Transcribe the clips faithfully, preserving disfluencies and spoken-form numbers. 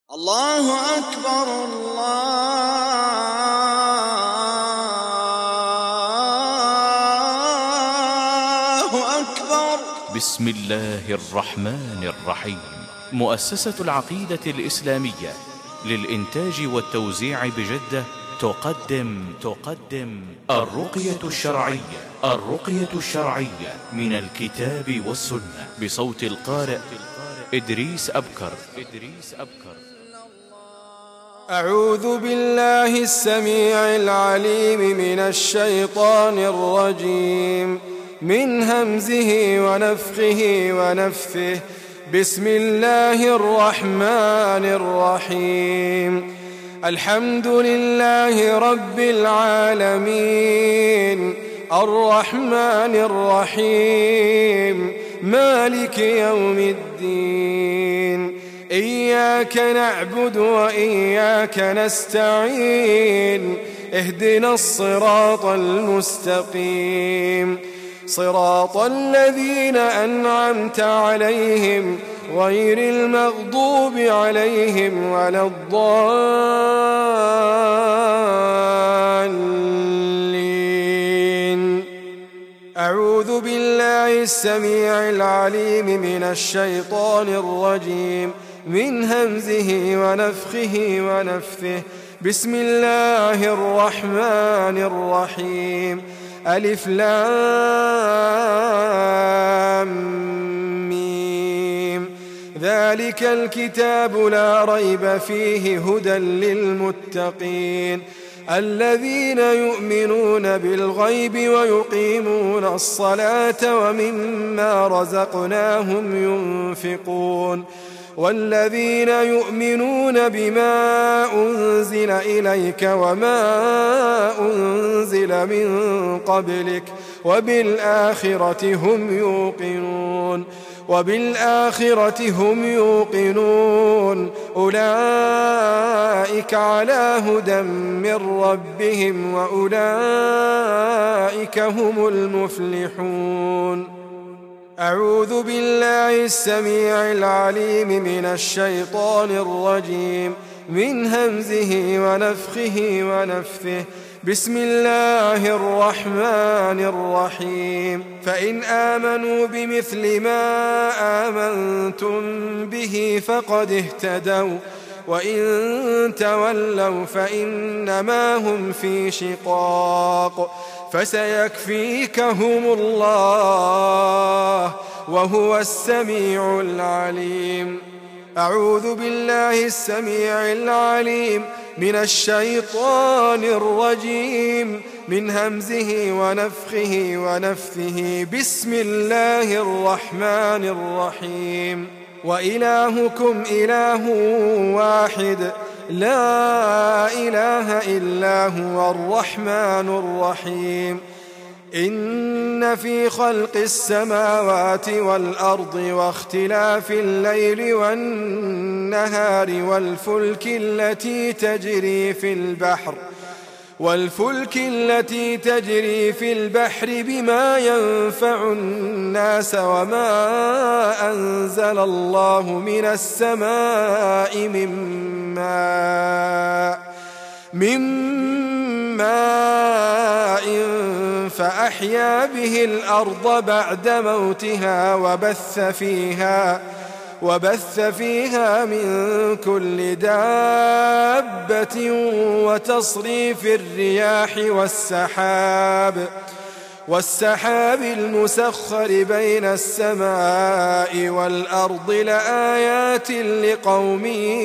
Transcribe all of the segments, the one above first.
الله أكبر الله أكبر. بسم الله الرحمن الرحيم. مؤسسة العقيدة الإسلامية للإنتاج والتوزيع بجدة تقدم تقدم الرقية الشرعية الرقية الشرعية من الكتاب والسنة بصوت القارئ إدريس أبكر إدريس أبكر. أعوذ بالله السميع العليم من الشيطان الرجيم من همزه ونفخه ونفثه. بسم الله الرحمن الرحيم. الحمد لله رب العالمين الرحمن الرحيم مالك يوم الدين. إياك نعبد وإياك نستعين. اهدنا الصراط المستقيم صراط الذين أنعمت عليهم غير المغضوب عليهم ولا الضالين. أعوذ بالله السميع العليم من الشيطان الرجيم من همزه ونفخه ونفثه. بسم الله الرحمن الرحيم. ألف لام ميم. ذلك الكتاب لا ريب فيه هدى للمتقين الذين يؤمنون بالغيب ويقيمون الصلاة ومما رزقناهم ينفقون والذين يؤمنون بما أنزل إليك وما أنزل من قبلك وبالآخرة هم يوقنون وبالآخرة هم يوقنون أولئك على هدى من ربهم وأولئك هم المفلحون. أعوذ بالله السميع العليم من الشيطان الرجيم من همزه ونفخه ونفثه. بسم الله الرحمن الرحيم. فإن آمنوا بمثل ما آمنتم به فقد اهتدوا وإن تولوا فإنما هم في شقاق فسيكفيكهم الله وهو السميع العليم. أعوذ بالله السميع العليم من الشيطان الرجيم من همزه ونفخه ونفثه. بسم الله الرحمن الرحيم. وإلهكم إله واحد لا إله إلا هو الرحمن الرحيم. إن في خلق السماوات والأرض واختلاف الليل والنهار والفلك التي تجري في البحر والفلك التي تجري في البحر بما ينفع الناس وما أنزل الله من السماء من ماء من ماء فأحيا به الأرض بعد موتها وبث فيها وبث فيها من كل دابة وتصريف الرياح والسحاب والسحاب المسخر بين السماء والأرض لآيات لقوم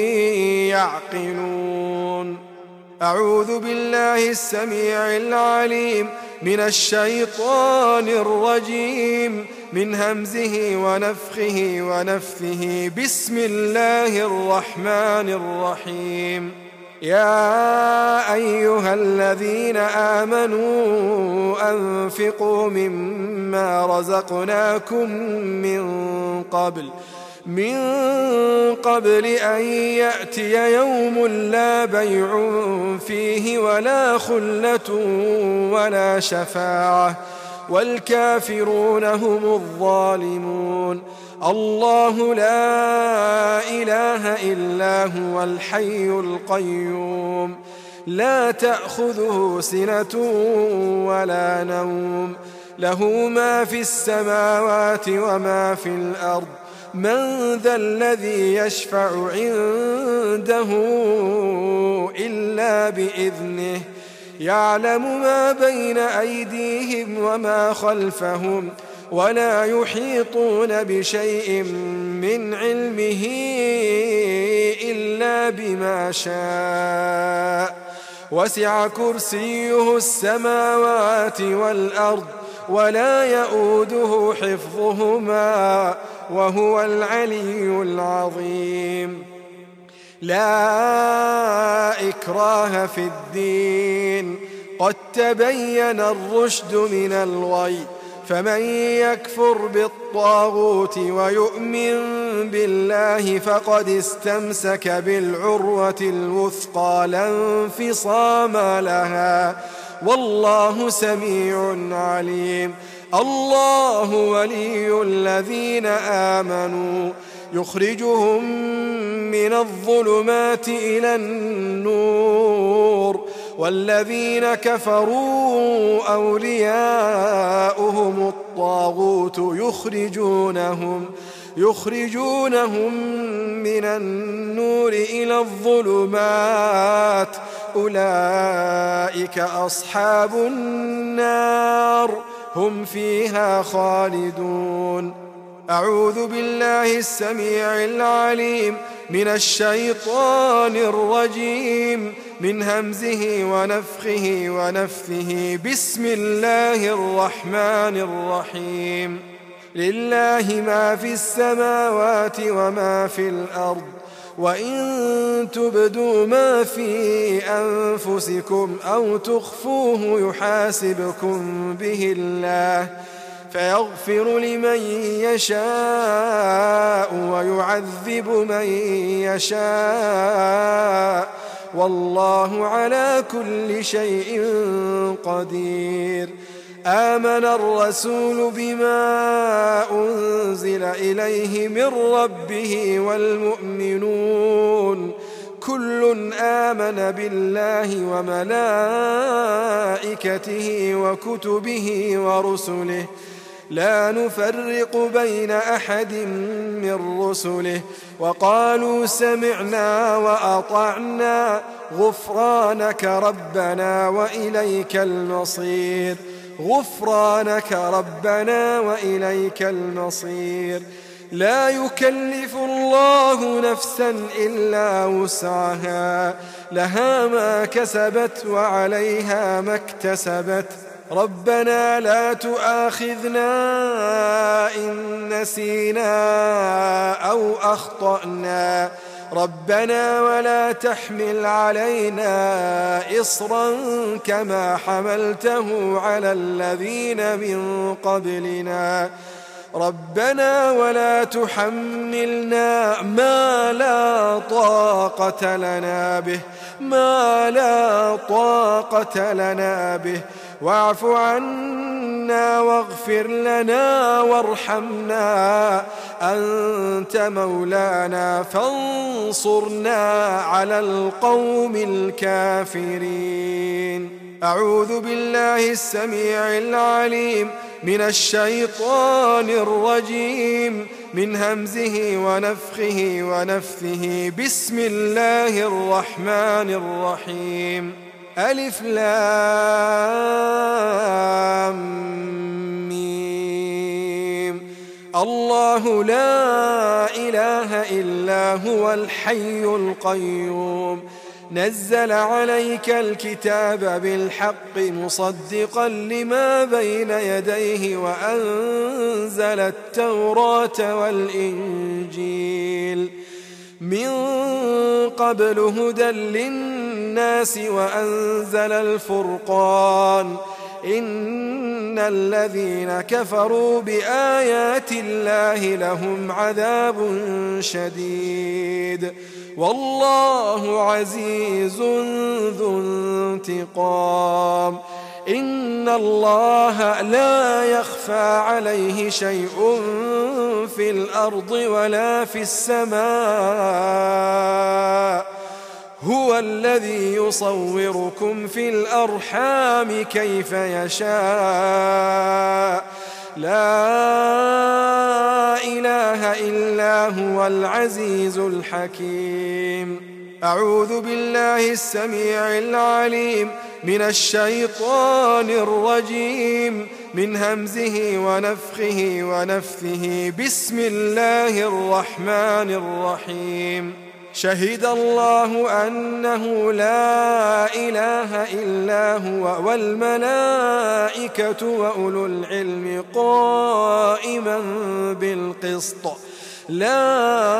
يعقلون. أعوذ بالله السميع العليم من الشيطان الرجيم من همزه ونفخه ونفثه. بسم الله الرحمن الرحيم. يا أيها الذين آمنوا أنفقوا مما رزقناكم من قبل من قبل أن يأتي يوم لا بيع فيه ولا خلة ولا شفاعة والكافرون هم الظالمون. الله لا إله إلا هو الحي القيوم لا تأخذه سنة ولا نوم له ما في السماوات وما في الأرض من ذا الذي يشفع عنده إلا بإذنه يعلم ما بين أيديهم وما خلفهم ولا يحيطون بشيء من علمه إلا بما شاء وسع كرسيه السماوات والأرض ولا يؤوده حفظهما وهو العلي العظيم لا إكراه في الدين قد تبين الرشد من الغي فمن يكفر بالطاغوت ويؤمن بالله فقد استمسك بالعروة الوثقى لا انفصام لها والله سميع عليم الله ولي الذين آمنوا يخرجهم من الظلمات إلى النور والذين كفروا أولياؤهم الطاغوت يخرجونهم يخرجونهم من النور إلى الظلمات أولئك أصحاب النار هم فيها خالدون أعوذ بالله السميع العليم من الشيطان الرجيم من همزه ونفخه ونفثه بسم الله الرحمن الرحيم لله ما في السماوات وما في الأرض وإن تبدوا ما في أنفسكم أو تخفوه يحاسبكم به الله فيغفر لمن يشاء ويعذب من يشاء والله على كل شيء قدير آمن الرسول بما أنزل إليه من ربه والمؤمنون كل آمن بالله وملائكته وكتبه ورسله لا نفرق بين أحد من رسله وقالوا سمعنا وأطعنا غفرانك ربنا وإليك المصير غفرانك ربنا وإليك المصير لا يكلف الله نفسا إلا وسعها لها ما كسبت وعليها ما اكتسبت ربنا لا تؤاخذنا إن نسينا أو أخطأنا ربنا ولا تحمل علينا إصرا كما حملته على الذين من قبلنا ربنا ولا تحملنا ما لا طاقة لنا به ما لا طاقة لنا به واعف عنا واغفر لنا وارحمنا أنت مولانا فانصرنا على القوم الكافرين أعوذ بالله السميع العليم من الشيطان الرجيم من همزه ونفخه ونفثه بسم الله الرحمن الرحيم ألف لام ميم الله لا إله إلا هو الحي القيوم نزل عليك الكتاب بالحق مصدقا لما بين يديه وأنزل التوراة والإنجيل من قبل هدى للناس وأنزل الفرقان إن الذين كفروا بآيات الله لهم عذاب شديد والله عزيز ذو انتقام إن الله لا يخفى عليه شيء في الأرض ولا في السماء هو الذي يصوركم في الأرحام كيف يشاء لا إله إلا هو العزيز الحكيم. أعوذ بالله السميع العليم من الشيطان الرجيم من همزه ونفخه ونفثه. بسم الله الرحمن الرحيم. شهد الله أنه لا إله إلا هو والملائكة وأولو العلم قائما بالقسط لا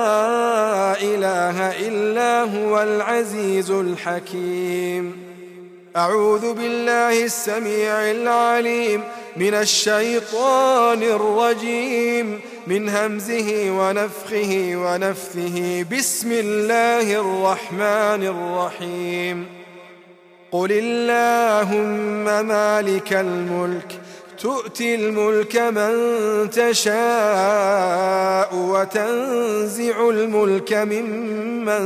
إله إلا هو العزيز الحكيم. أعوذ بالله السميع العليم من الشيطان الرجيم من همزه ونفخه ونفثه. بسم الله الرحمن الرحيم. قل اللهم مالك الملك تؤتي الملك من تشاء وتنزع الملك ممن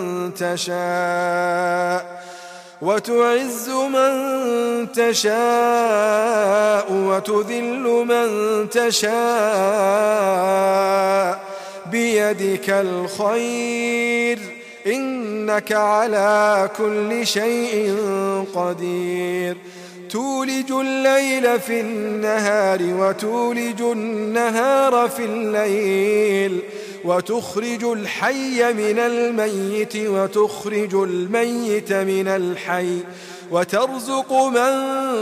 تشاء وتعز من تشاء وتذل من تشاء بيدك الخير إنك على كل شيء قدير. تولج الليل في النهار وتولج النهار في الليل وتخرج الحي من الميت وتخرج الميت من الحي وترزق من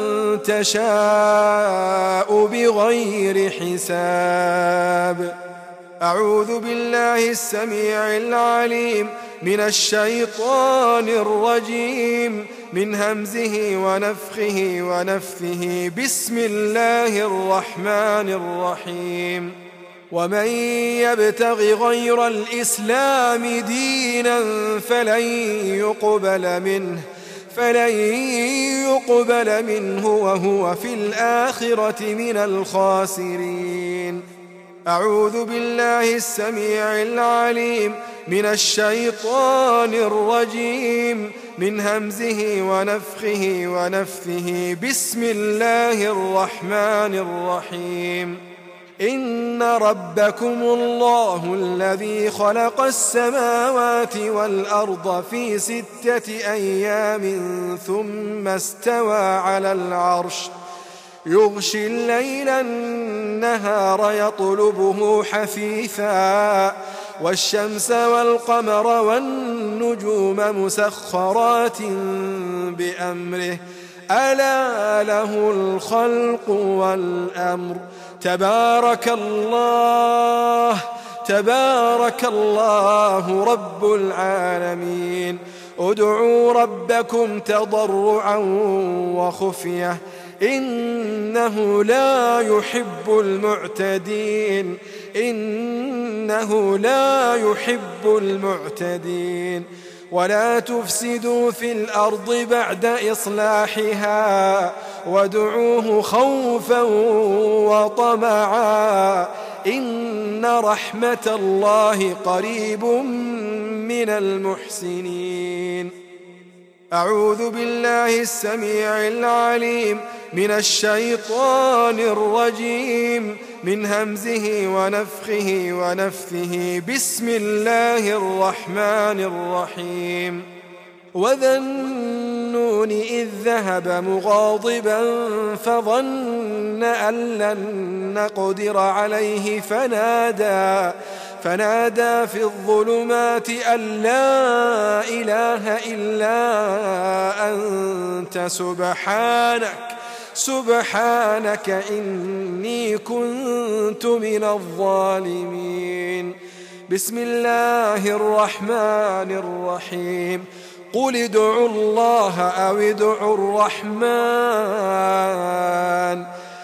تشاء بغير حساب. أعوذ بالله السميع العليم من الشيطان الرجيم من همزه ونفخه ونفثه. بسم الله الرحمن الرحيم. ومن يبتغ غير الإسلام دينا فلن يقبل منه فلن يقبل منه وهو في الآخرة من الخاسرين. أعوذ بالله السميع العليم من الشيطان الرجيم من همزه ونفخه ونفثه. بسم الله الرحمن الرحيم. إن ربكم الله الذي خلق السماوات والأرض في ستة أيام ثم استوى على العرش يغشي الليل النهار يطلبه حثيثا والشمس والقمر والنجوم مسخرات بأمره ألا له الخلق والأمر. تبارك الله تبارك الله رب العالمين. ادعوا ربكم تضرعا وخفية إنه لا يحب المعتدين إنه لا يحب المعتدين. ولا تفسدوا في الأرض بعد إصلاحها وادعوه خوفا وطمعا إن رحمة الله قريب من المحسنين. أعوذ بالله السميع العليم من الشيطان الرجيم من همزه ونفخه ونفثه. بسم الله الرحمن الرحيم. وذا النون إذ ذهب مغاضبا فظن أن لن نقدر عليه فنادى فنادى في الظلمات أن لا إله إلا أنت سبحانك سبحانك إني كنت من الظالمين. بسم الله الرحمن الرحيم. قل ادعوا الله أو ادعوا الرحمن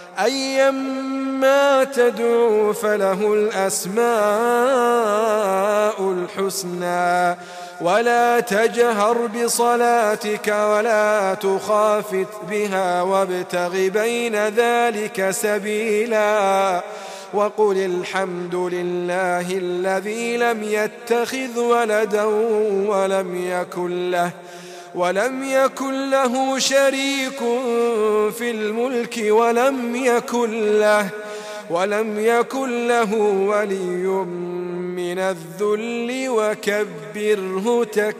أيما تدعوا فله الأسماء الحسنى ولا تجهر بصلاتك ولا تخافت بها وابتغ بين ذلك سبيلا وقل الحمد لله الذي لم يتخذ ولدا ولم يكن له ولم يكن له شريك في الملك ولم يكن له ولم يكن له ولي من الذل وكبره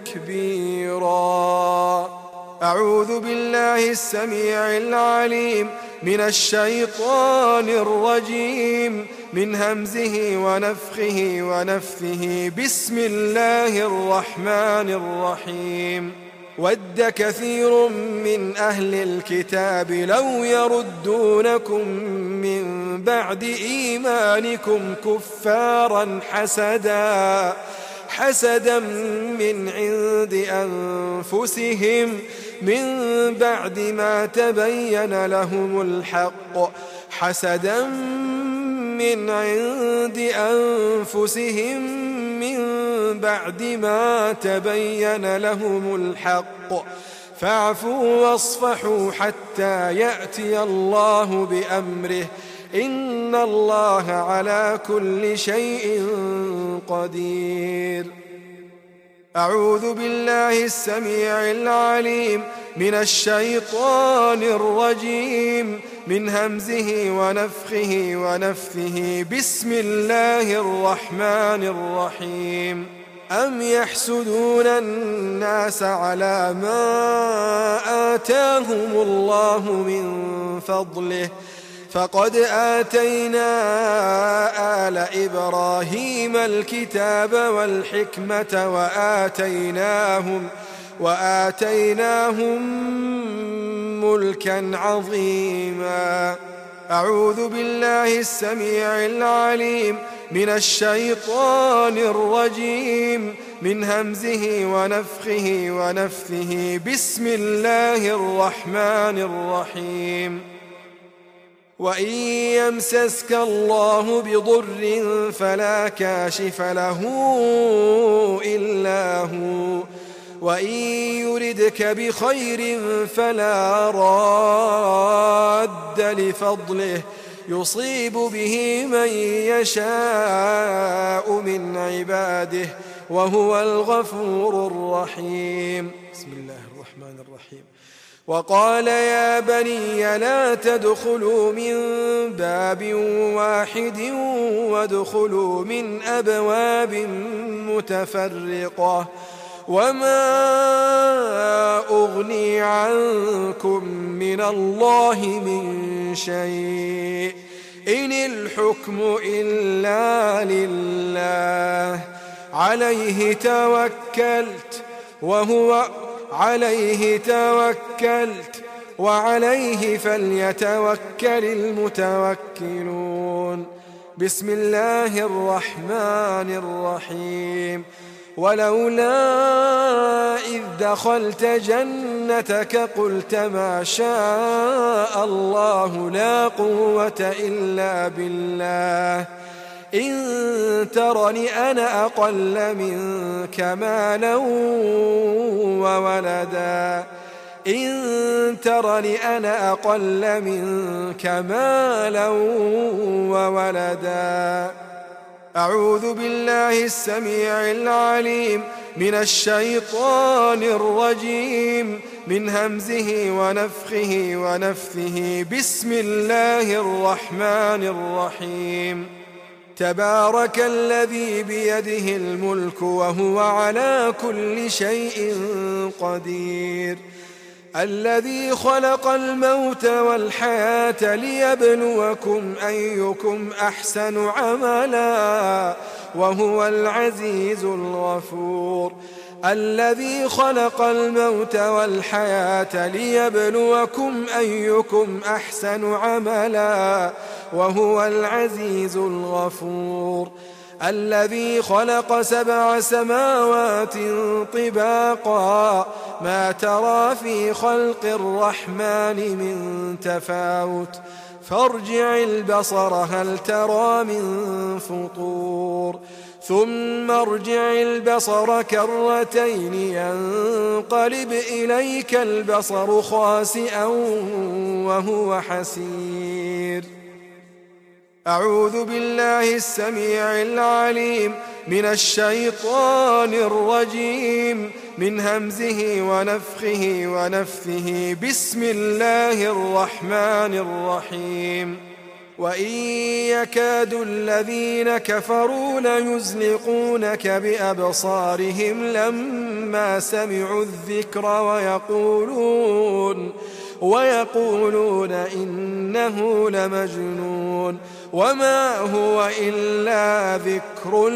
تكبيرا. أعوذ بالله السميع العليم من الشيطان الرجيم من همزه ونفخه ونفثه. بسم الله الرحمن الرحيم. ود كثير من أهل الكتاب لو يردونكم من بعد إيمانكم كفارا حسدا حسدا من عند أنفسهم من بعد ما تبين لهم الحق حسدا من عند أنفسهم من بعد ما تبين لهم الحق فاعفوا واصفحوا حتى يأتي الله بأمره إن الله على كل شيء قدير. أعوذ بالله السميع العليم من الشيطان الرجيم من همزه ونفخه ونفثه. بسم الله الرحمن الرحيم. أم يحسدون الناس على ما آتاهم الله من فضله فقد آتينا آل إبراهيم الكتاب والحكمة وآتيناهم, وآتيناهم ملكا عظيما. أعوذ بالله السميع العليم من الشيطان الرجيم من همزه ونفخه ونفثه. بسم الله الرحمن الرحيم. وإن يمسسك الله بضر فلا كاشف له إلا هو وإن يردك بخير فلا راد لفضله يصيب به من يشاء من عباده وهو الغفور الرحيم. بسم الله الرحمن الرحيم. وقال يا بني لا تدخلوا من باب واحد وادخلوا من أبواب متفرقة وما أغني عنكم من الله من شيء إن الحكم إلا لله عليه توكلت وهو عليه توكلت وعليه فليتوكل المتوكلون. بسم الله الرحمن الرحيم. ولولا إذ دخلت جنتك قلت ما شاء الله لا قوة إلا بالله إن ترني أنا أقل منك مالا وولدا إن ترني أنا أقل منك مالا وولدا. أعوذ بالله السميع العليم من الشيطان الرجيم من همزه ونفخه ونفثه. بسم الله الرحمن الرحيم. تبارك الذي بيده الملك وهو على كل شيء قدير الذي خلق الموت والحياة ليبلوكم أيكم أحسن عملا وهو العزيز الغفور. الذي خلق الموت والحياة ليبلوكم أيكم أحسن عملا وهو العزيز الغفور. الذي خلق سبع سماوات طباقا ما ترى في خلق الرحمن من تفاوت فارجع البصر هل ترى من فطور ثم ارجع البصر كرتين ينقلب إليك البصر خاسئا وهو حسير. أعوذ بالله السميع العليم من الشيطان الرجيم من همزه ونفخه ونفثه. بسم الله الرحمن الرحيم. وإن يكاد الذين كفروا ليزلقونك بأبصارهم لما سمعوا الذكر ويقولون ويقولون إنه لمجنون وما هو إلا ذكر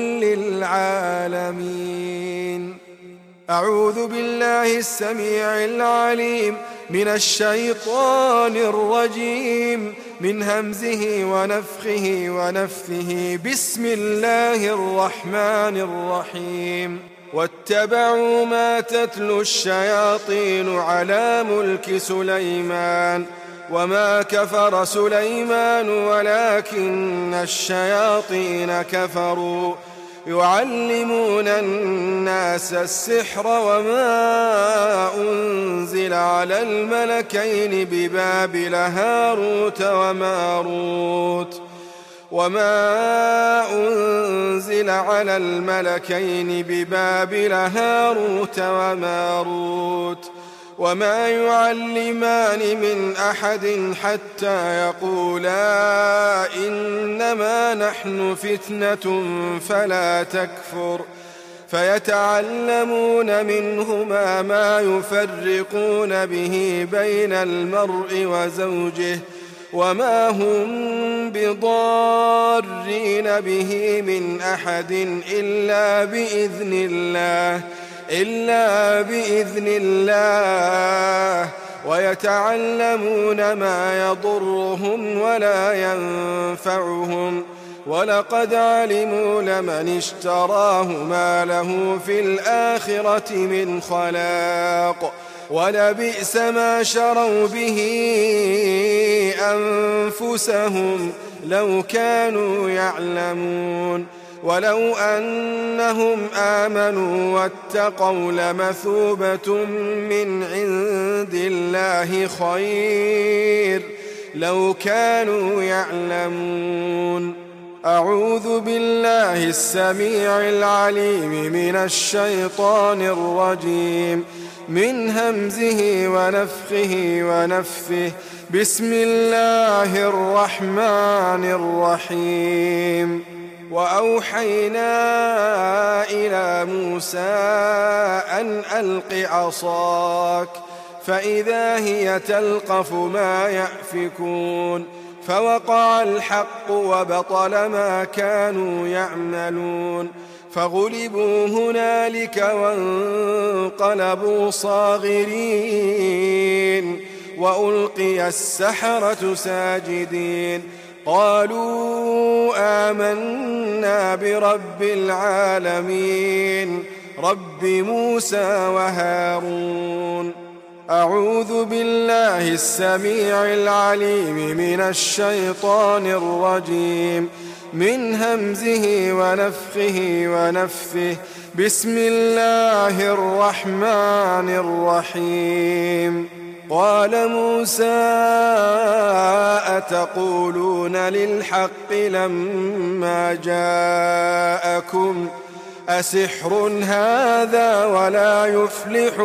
للعالمين. أعوذ بالله السميع العليم من الشيطان الرجيم من همزه ونفخه ونفثه. بسم الله الرحمن الرحيم. واتبعوا ما تتلو الشياطين على ملك سليمان وما كفر سليمان ولكن الشياطين كفروا يعلمون الناس السحر وما أنزل على الملكين ببابل هاروت وماروت وما أنزل على الملكين ببابل هاروت وماروت وما يعلمان من أحد حتى يقولا إنما نحن فتنة فلا تكفر فيتعلمون منهما ما يفرقون به بين المرء وزوجه وما هم بضارين به من أحد إلا بإذن الله إلا بإذن الله ويتعلمون ما يضرهم ولا ينفعهم ولقد علموا لمن اشتراه ما له في الآخرة من خلاق ولبئس ما شروا به أنفسهم لو كانوا يعلمون. ولو أنهم آمنوا واتقوا لمثوبة من عند الله خير لو كانوا يعلمون. أعوذ بالله السميع العليم من الشيطان الرجيم من همزه ونفخه ونفثه. بسم الله الرحمن الرحيم. وأوحينا إلى موسى أن ألق عصاك فإذا هي تلقف ما يأفكون فوقع الحق وبطل ما كانوا يعملون فغلبوا هنالك وانقلبوا صاغرين وألقي السحرة ساجدين قالوا آمنا برب العالمين رب موسى وهارون. أعوذ بالله السميع العليم من الشيطان الرجيم من همزه ونفخه ونفثه. بسم الله الرحمن الرحيم. قال موسى أتقولون للحق لما جاءكم أسحر هذا ولا يفلح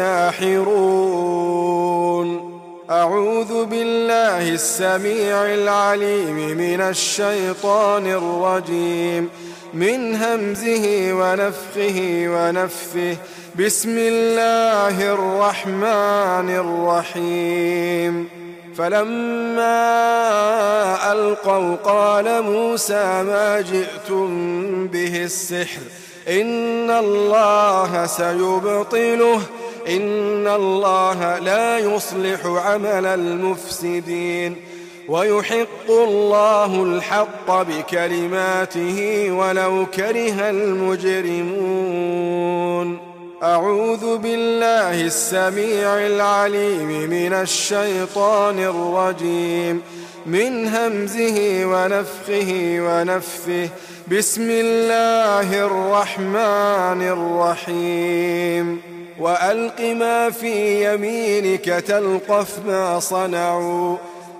الساحرون. أعوذ بالله السميع العليم من الشيطان الرجيم من همزه ونفخه ونفثه. بسم الله الرحمن الرحيم. فلما ألقوا قال موسى ما جئتم به السحر إن الله سيبطله إن الله لا يصلح عمل المفسدين ويحق الله الحق بكلماته ولو كره المجرمون. أعوذ بالله السميع العليم من الشيطان الرجيم من همزه ونفخه ونفثه. بسم الله الرحمن الرحيم. وألق ما في يمينك تلقف ما صنعوا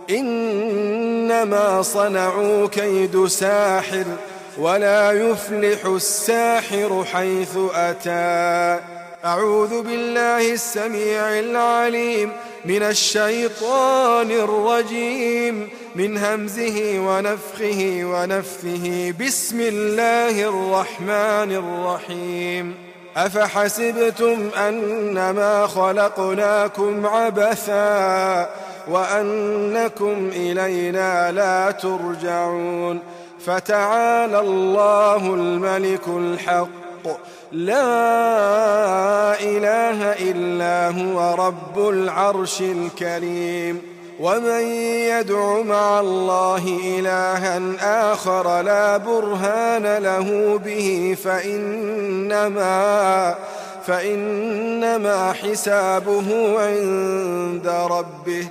إنما صنعوا كيد ساحر ولا يفلح الساحر حيث أتى. أعوذ بالله السميع العليم من الشيطان الرجيم من همزه ونفخه ونفثه. بسم الله الرحمن الرحيم. أفحسبتم أنما خلقناكم عبثا وأنكم إلينا لا ترجعون. فتعالى الله الملك الحق لا إله إلا هو رب العرش الكريم. ومن يدع مع الله إلها آخر لا برهان له به فإنما, فإنما حسابه عند ربه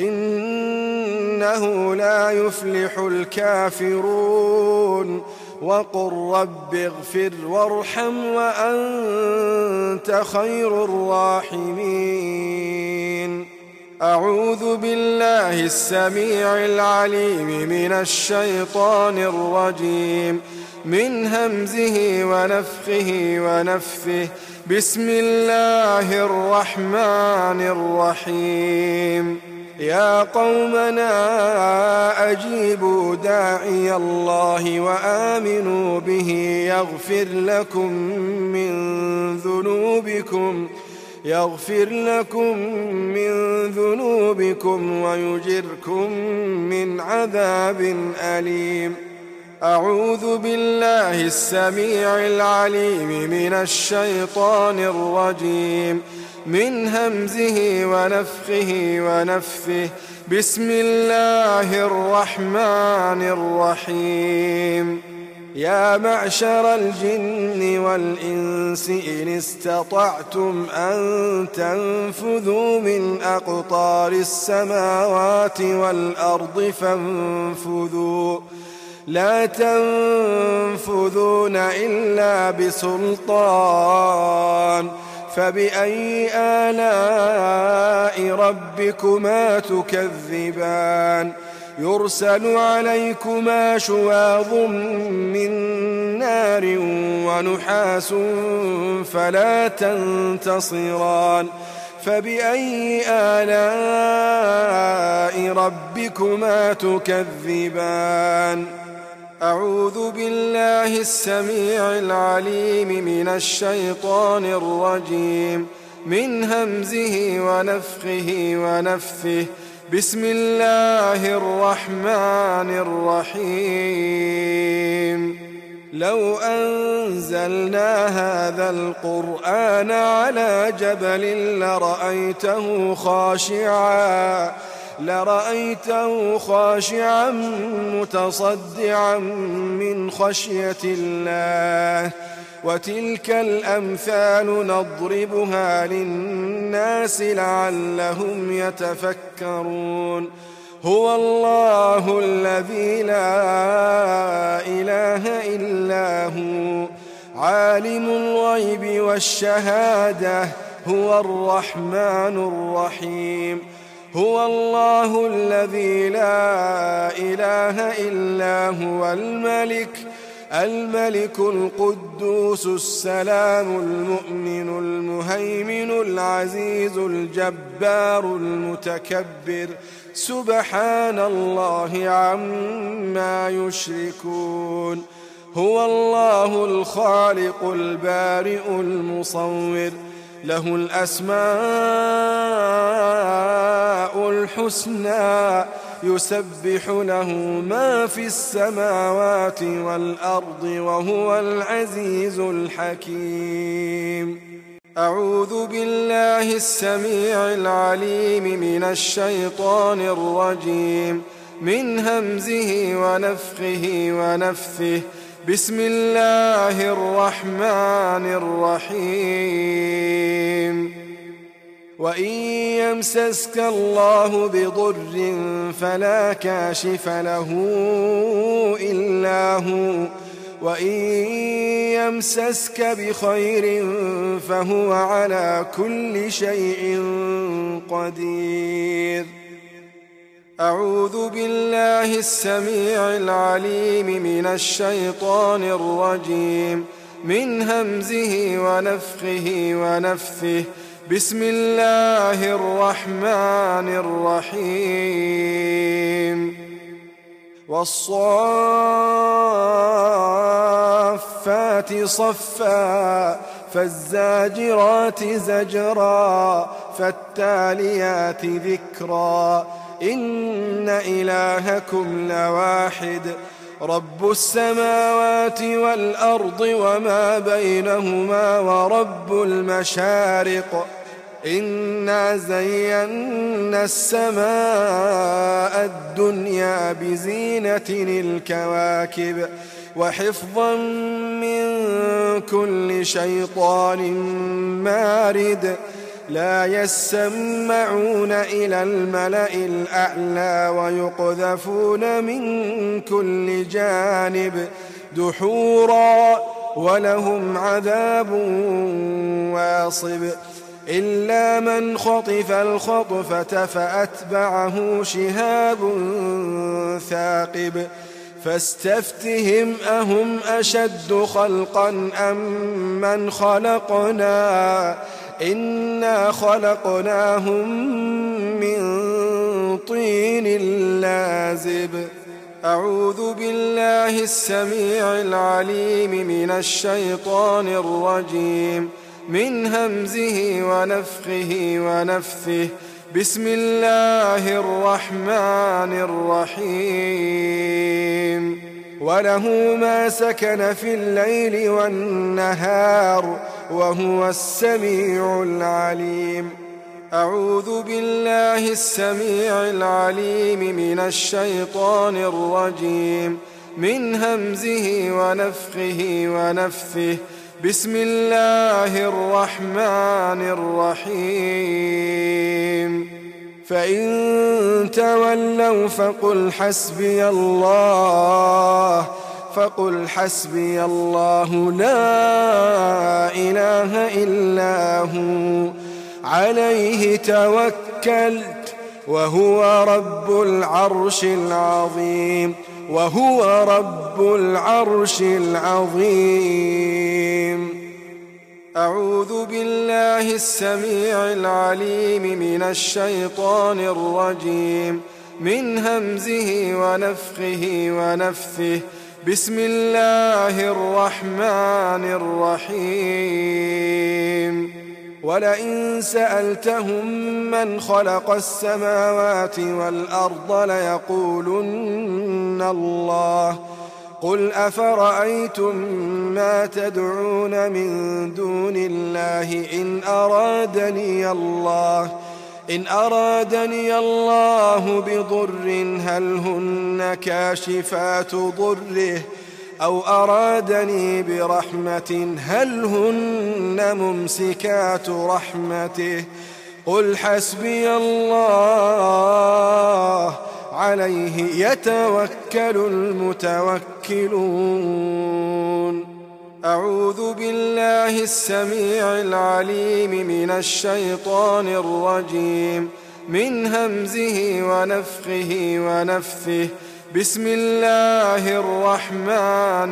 إنه لا يفلح الكافرون. وقل رب اغفر وارحم وأنت خير الراحمين. أعوذ بالله السميع العليم من الشيطان الرجيم من همزه ونفخه ونفثه. بسم الله الرحمن الرحيم. يا قومنا أجيبوا داعي الله وآمنوا به يغفر لكم من ذنوبكم يغفر لكم من ذنوبكم ويجركم من عذاب أليم. أعوذ بالله السميع العليم من الشيطان الرجيم من همزه ونفخه ونفثه. بسم الله الرحمن الرحيم. يا معشر الجن والإنس إن استطعتم أن تنفذوا من أقطار السماوات والأرض فانفذوا لا تنفذون إلا بسلطان. فبأي آلاء ربكما تكذبان؟ يرسل عليكما شواظ من نار ونحاس فلا تنتصران. فبأي آلاء ربكما تكذبان؟ أعوذ بالله السميع العليم من الشيطان الرجيم من همزه ونفخه ونفثه. بسم الله الرحمن الرحيم. لو أنزلنا هذا القرآن على جبل لرأيته خاشعا لرأيته خاشعا متصدعا من خشية الله. وتلك الأمثال نضربها للناس لعلهم يتفكرون. هو الله الذي لا إله إلا هو عالم الغيب والشهادة هو الرحمن الرحيم. هو الله الذي لا إله إلا هو الملك الملك القدوس السلام المؤمن المهيمن العزيز الجبار المتكبر. سبحان الله عما يشركون. هو الله الخالق البارئ المصور له الأسماء الحسنى يسبح له ما في السماوات والأرض وهو العزيز الحكيم. أعوذ بالله السميع العليم من الشيطان الرجيم من همزه ونفخه ونفثه. بسم الله الرحمن الرحيم وإن يمسسك الله بضر فلا كاشف له إلا هو وإن يمسسك بخير فهو على كل شيء قدير. أعوذ بالله السميع العليم من الشيطان الرجيم من همزه ونفخه ونفثه. بسم الله الرحمن الرحيم والصافات صفا فالزاجرات زجرا فالتاليات ذكرا إن إلهكم لواحد رب السماوات والأرض وما بينهما ورب المشارق إنا زينا السماء الدنيا بزينة الكواكب وحفظا من كل شيطان مارد لا يسمعون إلى الملأ الأعلى ويقذفون من كل جانب دحورا ولهم عذاب واصب إلا من خطف الخطفة فأتبعه شهاب ثاقب فاستفتهم أهم أشد خلقا أم من خلقنا إنا خلقناهم من طين لازب. أعوذ بالله السميع العليم من الشيطان الرجيم من همزه ونفخه ونفثه. بسم الله الرحمن الرحيم وله ما سكن في الليل والنهار وهو السميع العليم. أعوذ بالله السميع العليم من الشيطان الرجيم من همزه ونفخه ونفثه. بسم الله الرحمن الرحيم فإن تولوا فقل حسبي الله فقل حسبي الله لا إله إلا هو عليه توكلت وهو رب العرش العظيم وهو رب العرش العظيم. أعوذ بالله السميع العليم من الشيطان الرجيم من همزه ونفخه ونفثه. بسم الله الرحمن الرحيم ولئن سألتهم من خلق السماوات والأرض ليقولن الله قل أفرأيتم ما تدعون من دون الله إن أرادني الله إن أرادني الله بضر هل هن كاشفات ضره أو أرادني برحمة هل هن ممسكات رحمته قل حسبي الله عليه يتوكل المتوكلون. أعوذ بالله السميع العليم من الشيطان الرجيم من همزه ونفخه ونفثه. بسم الله الرحمن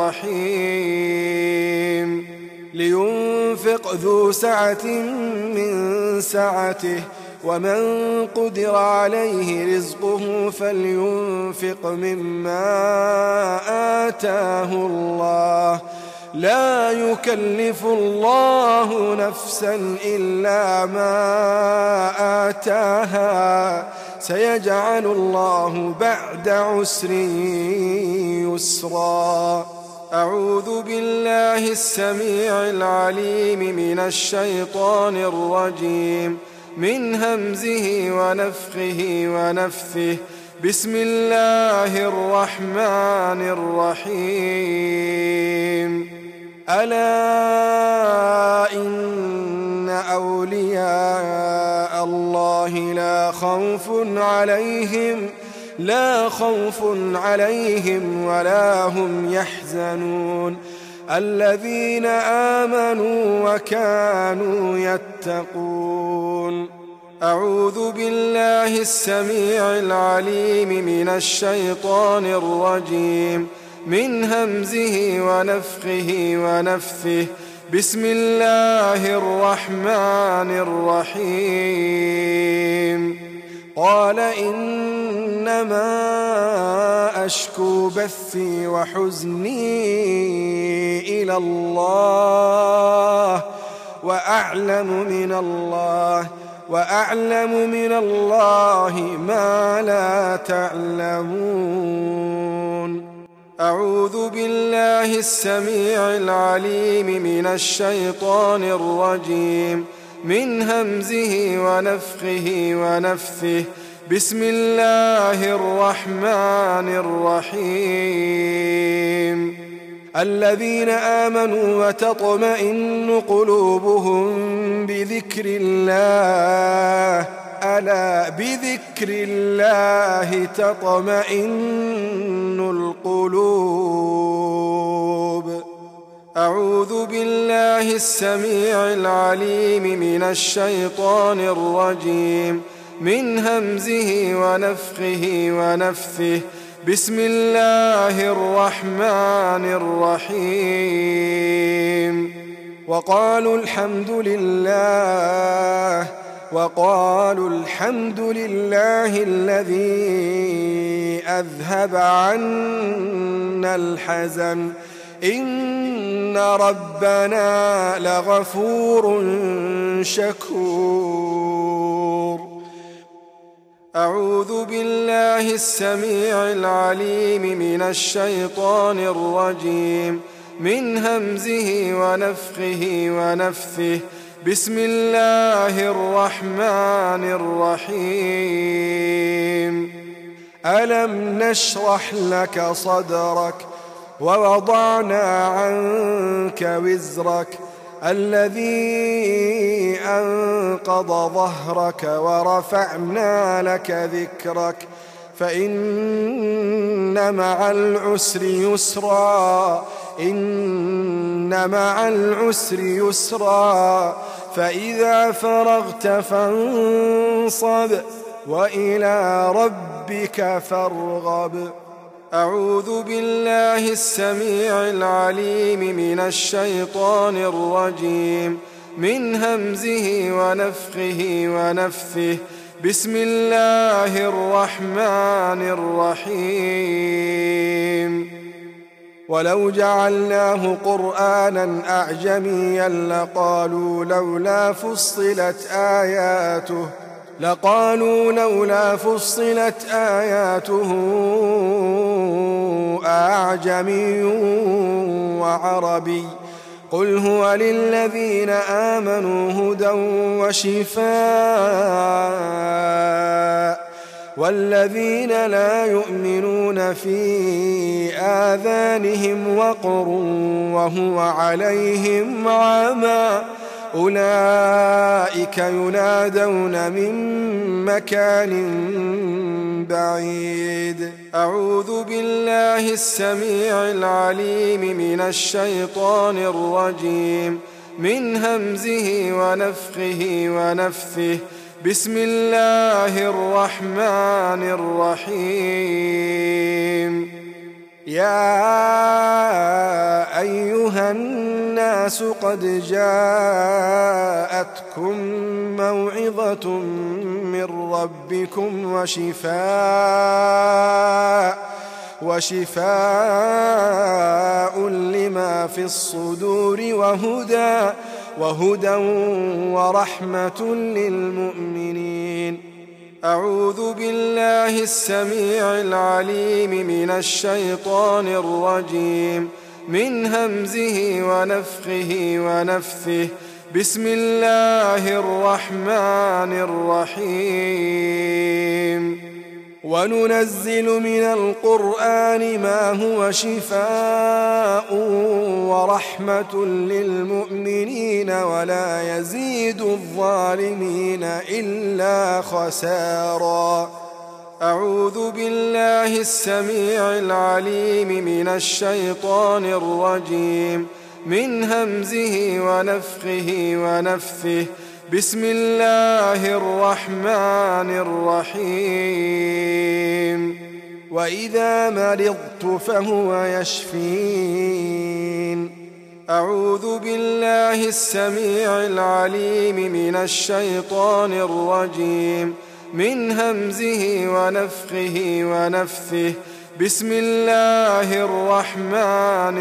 الرحيم لينفق ذو سعة من سعته ومن قدر عليه رزقه فلينفق مما آتاه الله لا يكلف الله نفسا إلا ما آتاها سيجعل الله بعد عسر يسرا. أعوذ بالله السميع العليم من الشيطان الرجيم من همزه ونفخه ونفثه. بسم الله الرحمن الرحيم ألا إن أولياء الله لا خوف عليهم لا خوف عليهم ولا هم يحزنون الذين آمنوا وكانوا يتقون أعوذ بالله السميع العليم من الشيطان الرجيم من همزه ونفخه ونفثه بسم الله الرحمن الرحيم قال إنما أشكو بثي وحزني إلى الله وأعلم من الله وأعلم من الله ما لا تعلمون أعوذ بالله السميع العليم من الشيطان الرجيم من همزه ونفخه ونفثه بسم الله الرحمن الرحيم الذين آمنوا وتطمئن قلوبهم بذكر الله ألا بذكر الله تطمئن القلوب أعوذ بالله السميع العليم من الشيطان الرجيم من همزه ونفخه ونفثه بسم الله الرحمن الرحيم وقالوا الحمد لله وقالوا الحمد لله الذي أذهب عنا الحزن إن ربنا لغفور شكور أعوذ بالله السميع العليم من الشيطان الرجيم من همزه ونفخه ونفثه بسم الله الرحمن الرحيم ألم نشرح لك صدرك ووضعنا عنك وزرك الذي أنقض ظهرك ورفعنا لك ذكرك فإن مع العسر يسرا إن مع العسر يسرا فإذا فرغت فانصب وإلى ربك فارغب أعوذ بالله السميع العليم من الشيطان الرجيم من همزه ونفخه ونفثه بسم الله الرحمن الرحيم ولو جعلناه قرآنا أعجميا لقالوا لولا فصلت آياته لقالوا لولا فصلت آياته أعجمي وعربي قل هو للذين آمنوا هدى وشفاء والذين لا يؤمنون في آذانهم وقر وهو عليهم عمى أولئك ينادون من مكان بعيد أعوذ بالله السميع العليم من الشيطان الرجيم من همزه ونفخه ونفثه بسم الله الرحمن الرحيم يا أيها الناس قد جاءتكم موعظة من ربكم وشفاء وشفاء لما في الصدور وهدى وهدى ورحمة للمؤمنين أعوذ بالله السميع العليم من الشيطان الرجيم من همزه ونفخه ونفثه بسم الله الرحمن الرحيم وننزل من القرآن ما هو شفاء ورحمة للمؤمنين ولا يزيد الظالمين إلا خسارا. أعوذ بالله السميع العليم من الشيطان الرجيم من همزه ونفخه ونفثه. بسم الله الرحمن الرحيم. وإذا مرضت فهو يشفين. أعوذ بالله السميع العليم من الشيطان الرجيم من همزه ونفخه ونفثه. بسم الله الرحمن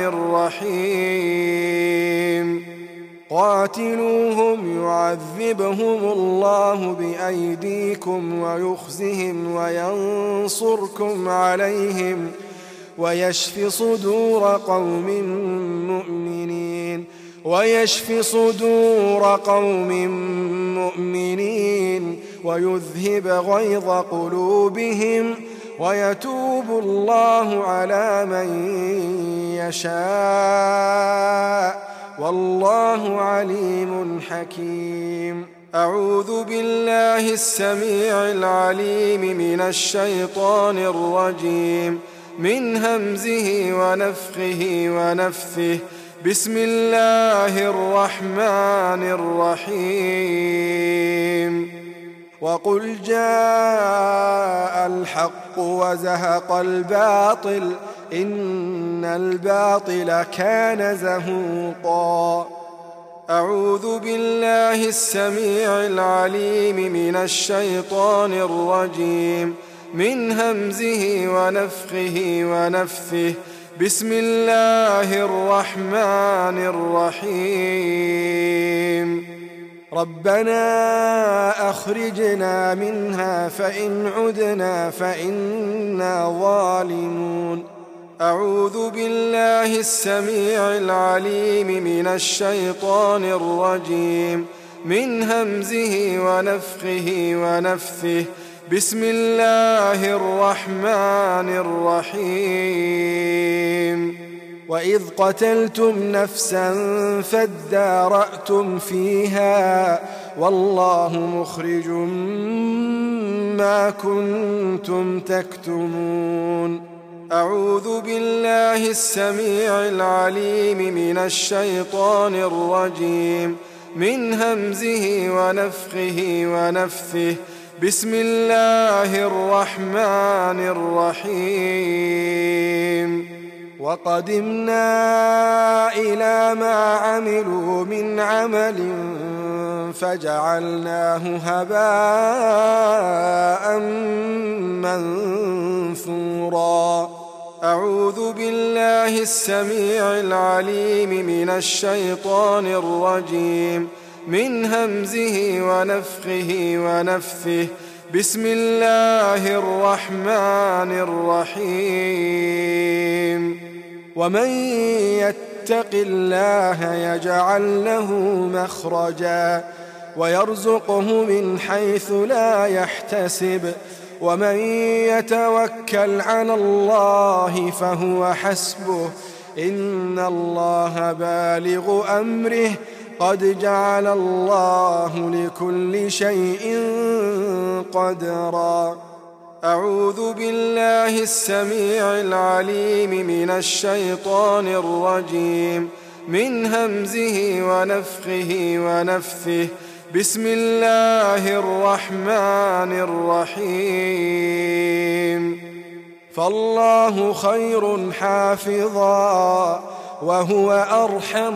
الرحيم. قاتلوهم يعذبهم الله بأيديكم ويخزهم وينصركم عليهم ويشف صدور قوم مؤمنين ويشف صدور قوم مؤمنين ويذهب غيظ قلوبهم ويتوب الله على من يشاء والله عليم حكيم. أعوذ بالله السميع العليم من الشيطان الرجيم من همزه ونفخه ونفثه. بسم الله الرحمن الرحيم. وقل جاء الحق وزهق الباطل إن الباطل كان زهوقا. أعوذ بالله السميع العليم من الشيطان الرجيم من همزه ونفخه ونفثه. بسم الله الرحمن الرحيم. ربنا أخرجنا منها فإن عدنا فإنا ظالمون. أعوذ بالله السميع العليم من الشيطان الرجيم من همزه ونفخه ونفثه. بسم الله الرحمن الرحيم. وإذ قتلتم نفسا فادارأتم فيها والله مخرج ما كنتم تكتمون. أعوذ بالله السميع العليم من الشيطان الرجيم من همزه ونفخه ونفثه. بسم الله الرحمن الرحيم. وقدمنا إلى ما عملوا من عمل فجعلناه هباء منثورا. أعوذ بالله السميع العليم من الشيطان الرجيم من همزه ونفخه ونفثه. بسم الله الرحمن الرحيم. ومن يتق الله يجعل له مخرجا ويرزقه من حيث لا يحتسب ومن يتوكل على الله فهو حسبه إن الله بالغ أمره قد جعل الله لكل شيء قدرا. أعوذ بالله السميع العليم من الشيطان الرجيم من همزه ونفخه ونفثه. بسم الله الرحمن الرحيم. فالله خير حافظا وهو أرحم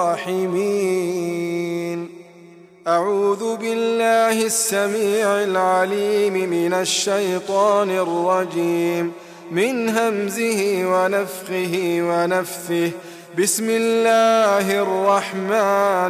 الراحمين. أعوذ بالله السميع العليم من الشيطان الرجيم من همزه ونفخه ونفثه. بسم الله الرحمن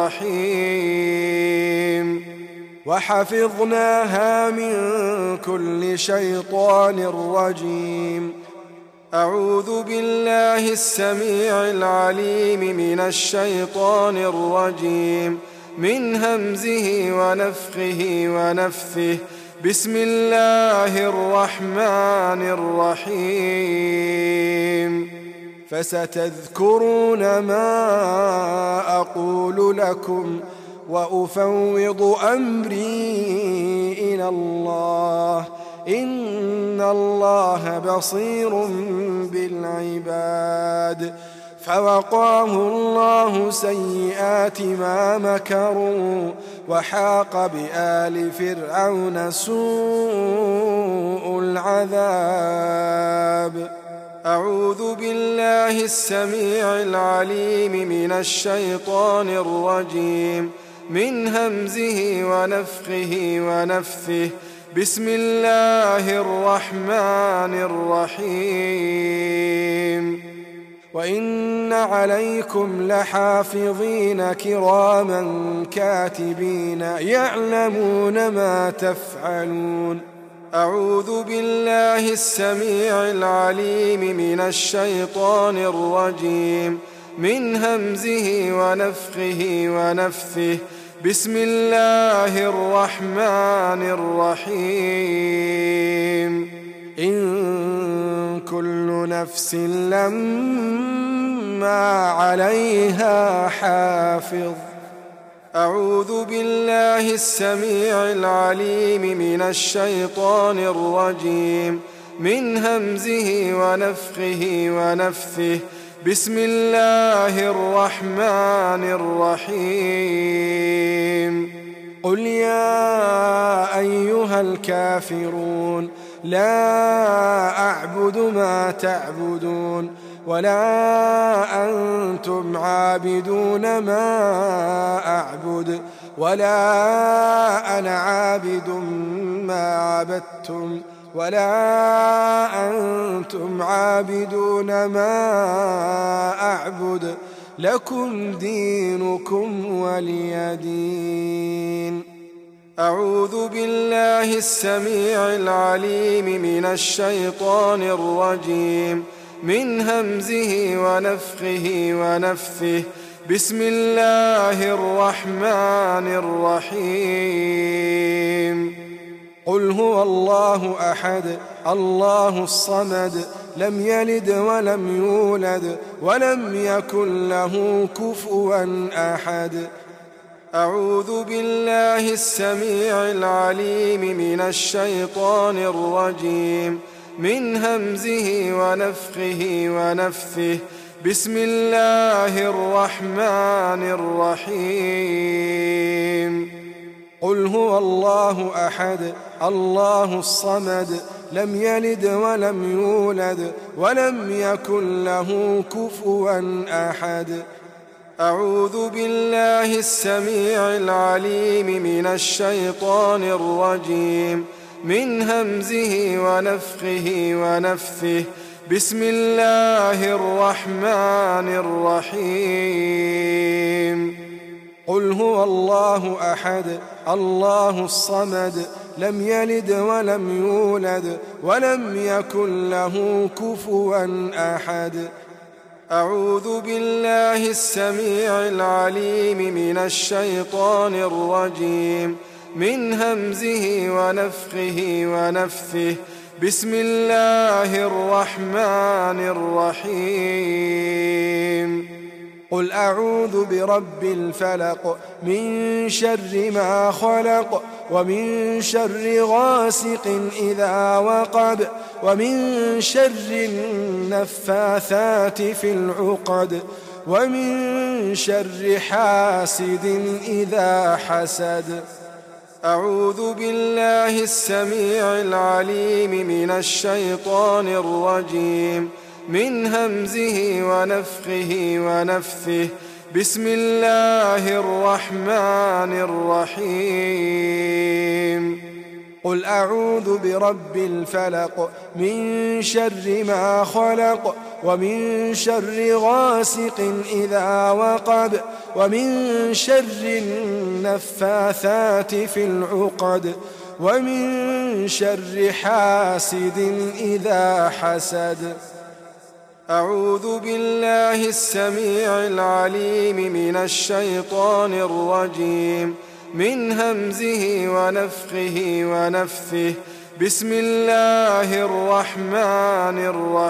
الرحيم. وحفظناها من كل شيطان رجيم. أعوذ بالله السميع العليم من الشيطان الرجيم من همزه ونفخه ونفثه. بسم الله الرحمن الرحيم فستذكرون ما أقول لكم وأفوض أمري إلى الله إن الله بصير بالعباد فوقاه الله سيئات ما مكروا وحاق بآل فرعون سوء العذاب أعوذ بالله السميع العليم من الشيطان الرجيم من همزه ونفخه ونفثه بسم الله الرحمن الرحيم وإن عليكم لحافظين كراما كاتبين يعلمون ما تفعلون أعوذ بالله السميع العليم من الشيطان الرجيم من همزه ونفخه ونفثه بسم الله الرحمن الرحيم إن كل نفس لما عليها حافظ أعوذ بالله السميع العليم من الشيطان الرجيم من همزه ونفخه ونفثه بسم الله الرحمن الرحيم قل يا أيها الكافرون لا أعبد ما تعبدون ولا أنتم عابدون ما أعبد ولا أنا عابد ما عبدتم ولا أنتم عابدون ما أعبد لكم دينكم ولي دين أعوذ بالله السميع العليم من الشيطان الرجيم من همزه ونفخه ونفثه بسم الله الرحمن الرحيم قل هو الله أحد الله الصمد لم يلد ولم يولد ولم يكن له كفوا أحد أعوذ بالله السميع العليم من الشيطان الرجيم من همزه ونفخه ونفثه بسم الله الرحمن الرحيم قل هو الله أحد الله الصمد لم يلد ولم يولد ولم يكن له كفوا أحد أعوذ بالله السميع العليم من الشيطان الرجيم من همزه ونفخه ونفثه بسم الله الرحمن الرحيم قل هو الله أحد الله الصمد لم يلد ولم يولد ولم يكن له كفوا أحد أعوذ بالله السميع العليم من الشيطان الرجيم من همزه ونفخه ونفثه بسم الله الرحمن الرحيم قل أعوذ برب الفلق من شر ما خلق ومن شر غاسق إذا وقب ومن شر النفاثات في العقد ومن شر حاسد إذا حسد أعوذ بالله السميع العليم من الشيطان الرجيم من همزه ونفخه ونفثه بسم الله الرحمن الرحيم قل أعوذ برب الفلق من شر ما خلق ومن شر غاسق إذا وقب ومن شر النفاثات في العقد ومن شر حاسد إذا حسد أعوذ بالله السميع العليم من الشيطان الرجيم من همزه ونفخه ونفثه. بسم الله الرحمن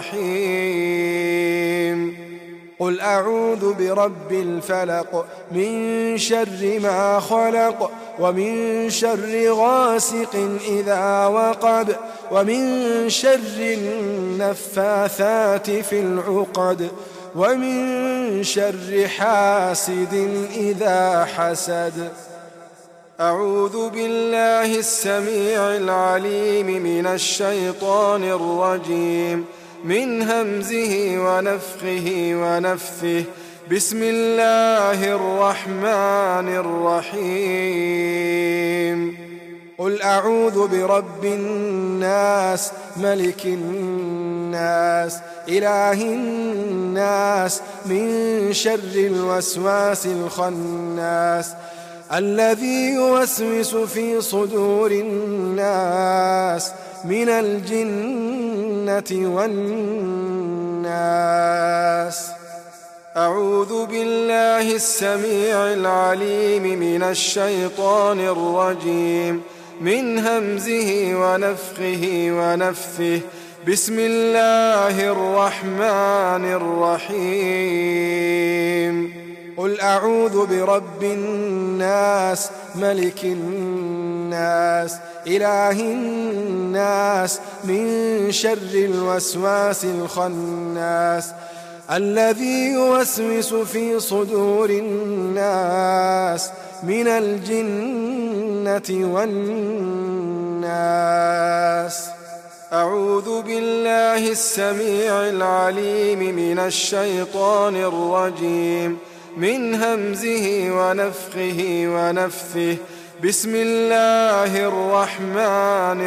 الرحيم. قل أعوذ برب الفلق من شر ما خلق ومن شر غاسق إذا وقب ومن شر النفاثات في العقد ومن شر حاسد إذا حسد. أعوذ بالله السميع العليم من الشيطان الرجيم من همزه ونفخه ونفثه. بسم الله الرحمن الرحيم. قل أعوذ برب الناس ملك الناس إله الناس من شر الوسواس الخناس الذي يوسوس في صدور الناس من الجنة والناس. أعوذ بالله السميع العليم من الشيطان الرجيم من همزه ونفخه ونفثه. بسم الله الرحمن الرحيم. قل أعوذ برب الناس ملك الناس إله الناس من شر الوسواس الخناس الذي يوسوس في صدور الناس من الجنة والناس. أعوذ بالله السميع العليم من الشيطان الرجيم من همزه ونفخه ونفثه. بسم الله الرحمن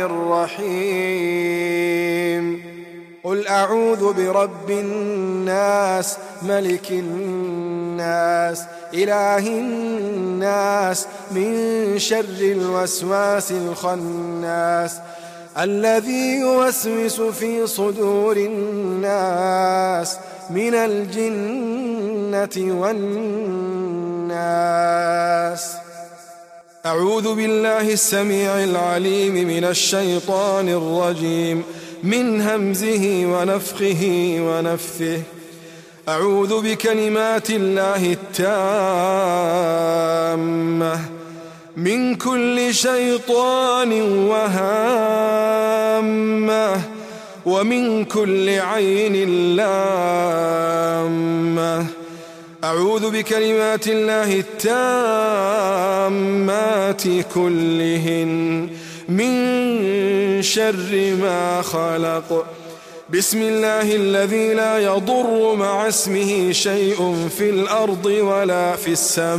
الرحيم. قل أعوذ برب الناس ملك الناس إله الناس من شر الوسواس الخناس الذي يوسوس في صدور الناس من الجنة والناس. أعوذ بالله السميع العليم من الشيطان الرجيم من همزه ونفخه ونفثه. أعوذ بكلمات الله التامة من كل شيطان وهامة ومن كل عين لامة. أعوذ بكلمات الله التامات كلهن من شر ما خلق. بسم الله الذي لا يضر مع اسمه شيء في الأرض ولا في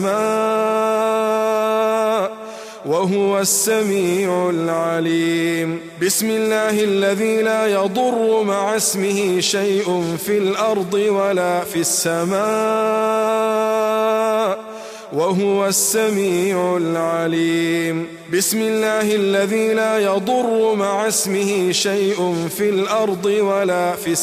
السماء وهو السميع العليم. بسم الله الذي لا يضر مع اسمه شيء في الأرض ولا في السماء وهو السميع العليم. بسم الله الذي لا يضر مع اسمه شيء في الأرض ولا في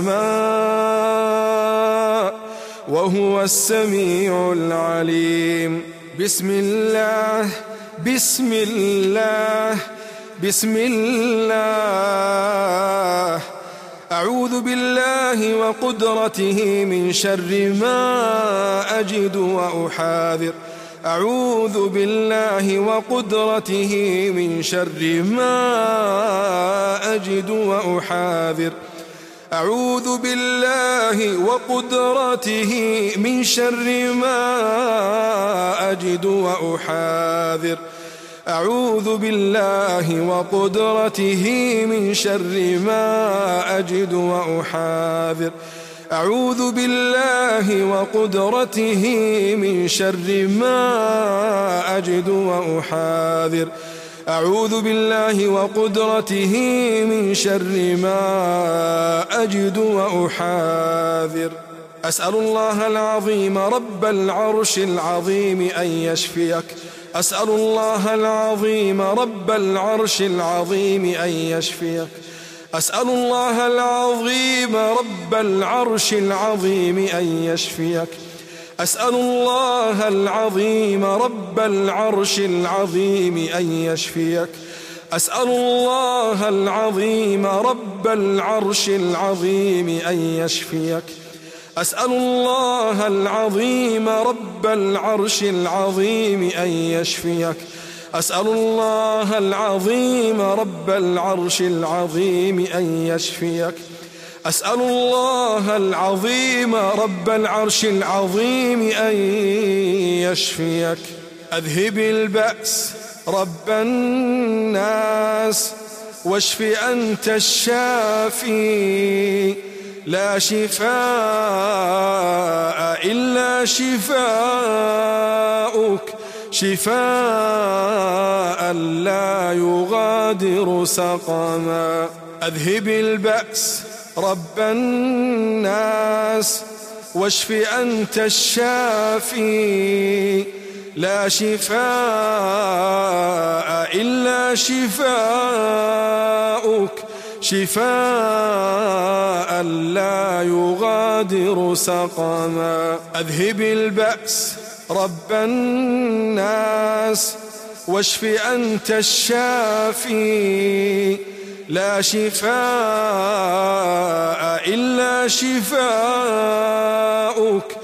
السماء وهو السميع العليم. بسم الله بسم الله بسم الله. أعوذ بالله وقدرته من شر ما أجد وأحاذر. أعوذ بالله وقدرته من شر ما أجد وأحاذر. أعوذ بالله وقدرته من شر ما أجد وأحاذر. أعوذ بالله وقدرته من شر ما أجد وأحاذر. أعوذ بالله وقدرته من شر ما أجد وأحاذر. أعوذ بالله وقدرته من شر ما أجد وأحاذر. أسأل الله العظيم رب العرش العظيم أن يشفيك. أسأل الله العظيم رب العرش العظيم أن يشفيك. أسأل الله العظيم رب العرش العظيم أن يشفيك. أسأل الله العظيم رب العرش العظيم أن يشفيك أسأل الله العظيم رب العرش العظيم أن يشفيك أسأل الله العظيم رب العرش العظيم أن يشفيك أسأل الله العظيم رب العرش العظيم أن يشفيك أسأل الله العظيم رب العرش العظيم أن يشفيك أذهب البأس رب الناس واشف أنت الشافي لا شفاء إلا شفاؤك شفاء لا يغادر سقما أذهب البأس رب الناس واشف أنت الشافي لا شفاء إلا شفاؤك شفاء لا يغادر سقما أذهب البأس رب الناس واشف أنت الشافي لا شفاء إلا شفاؤك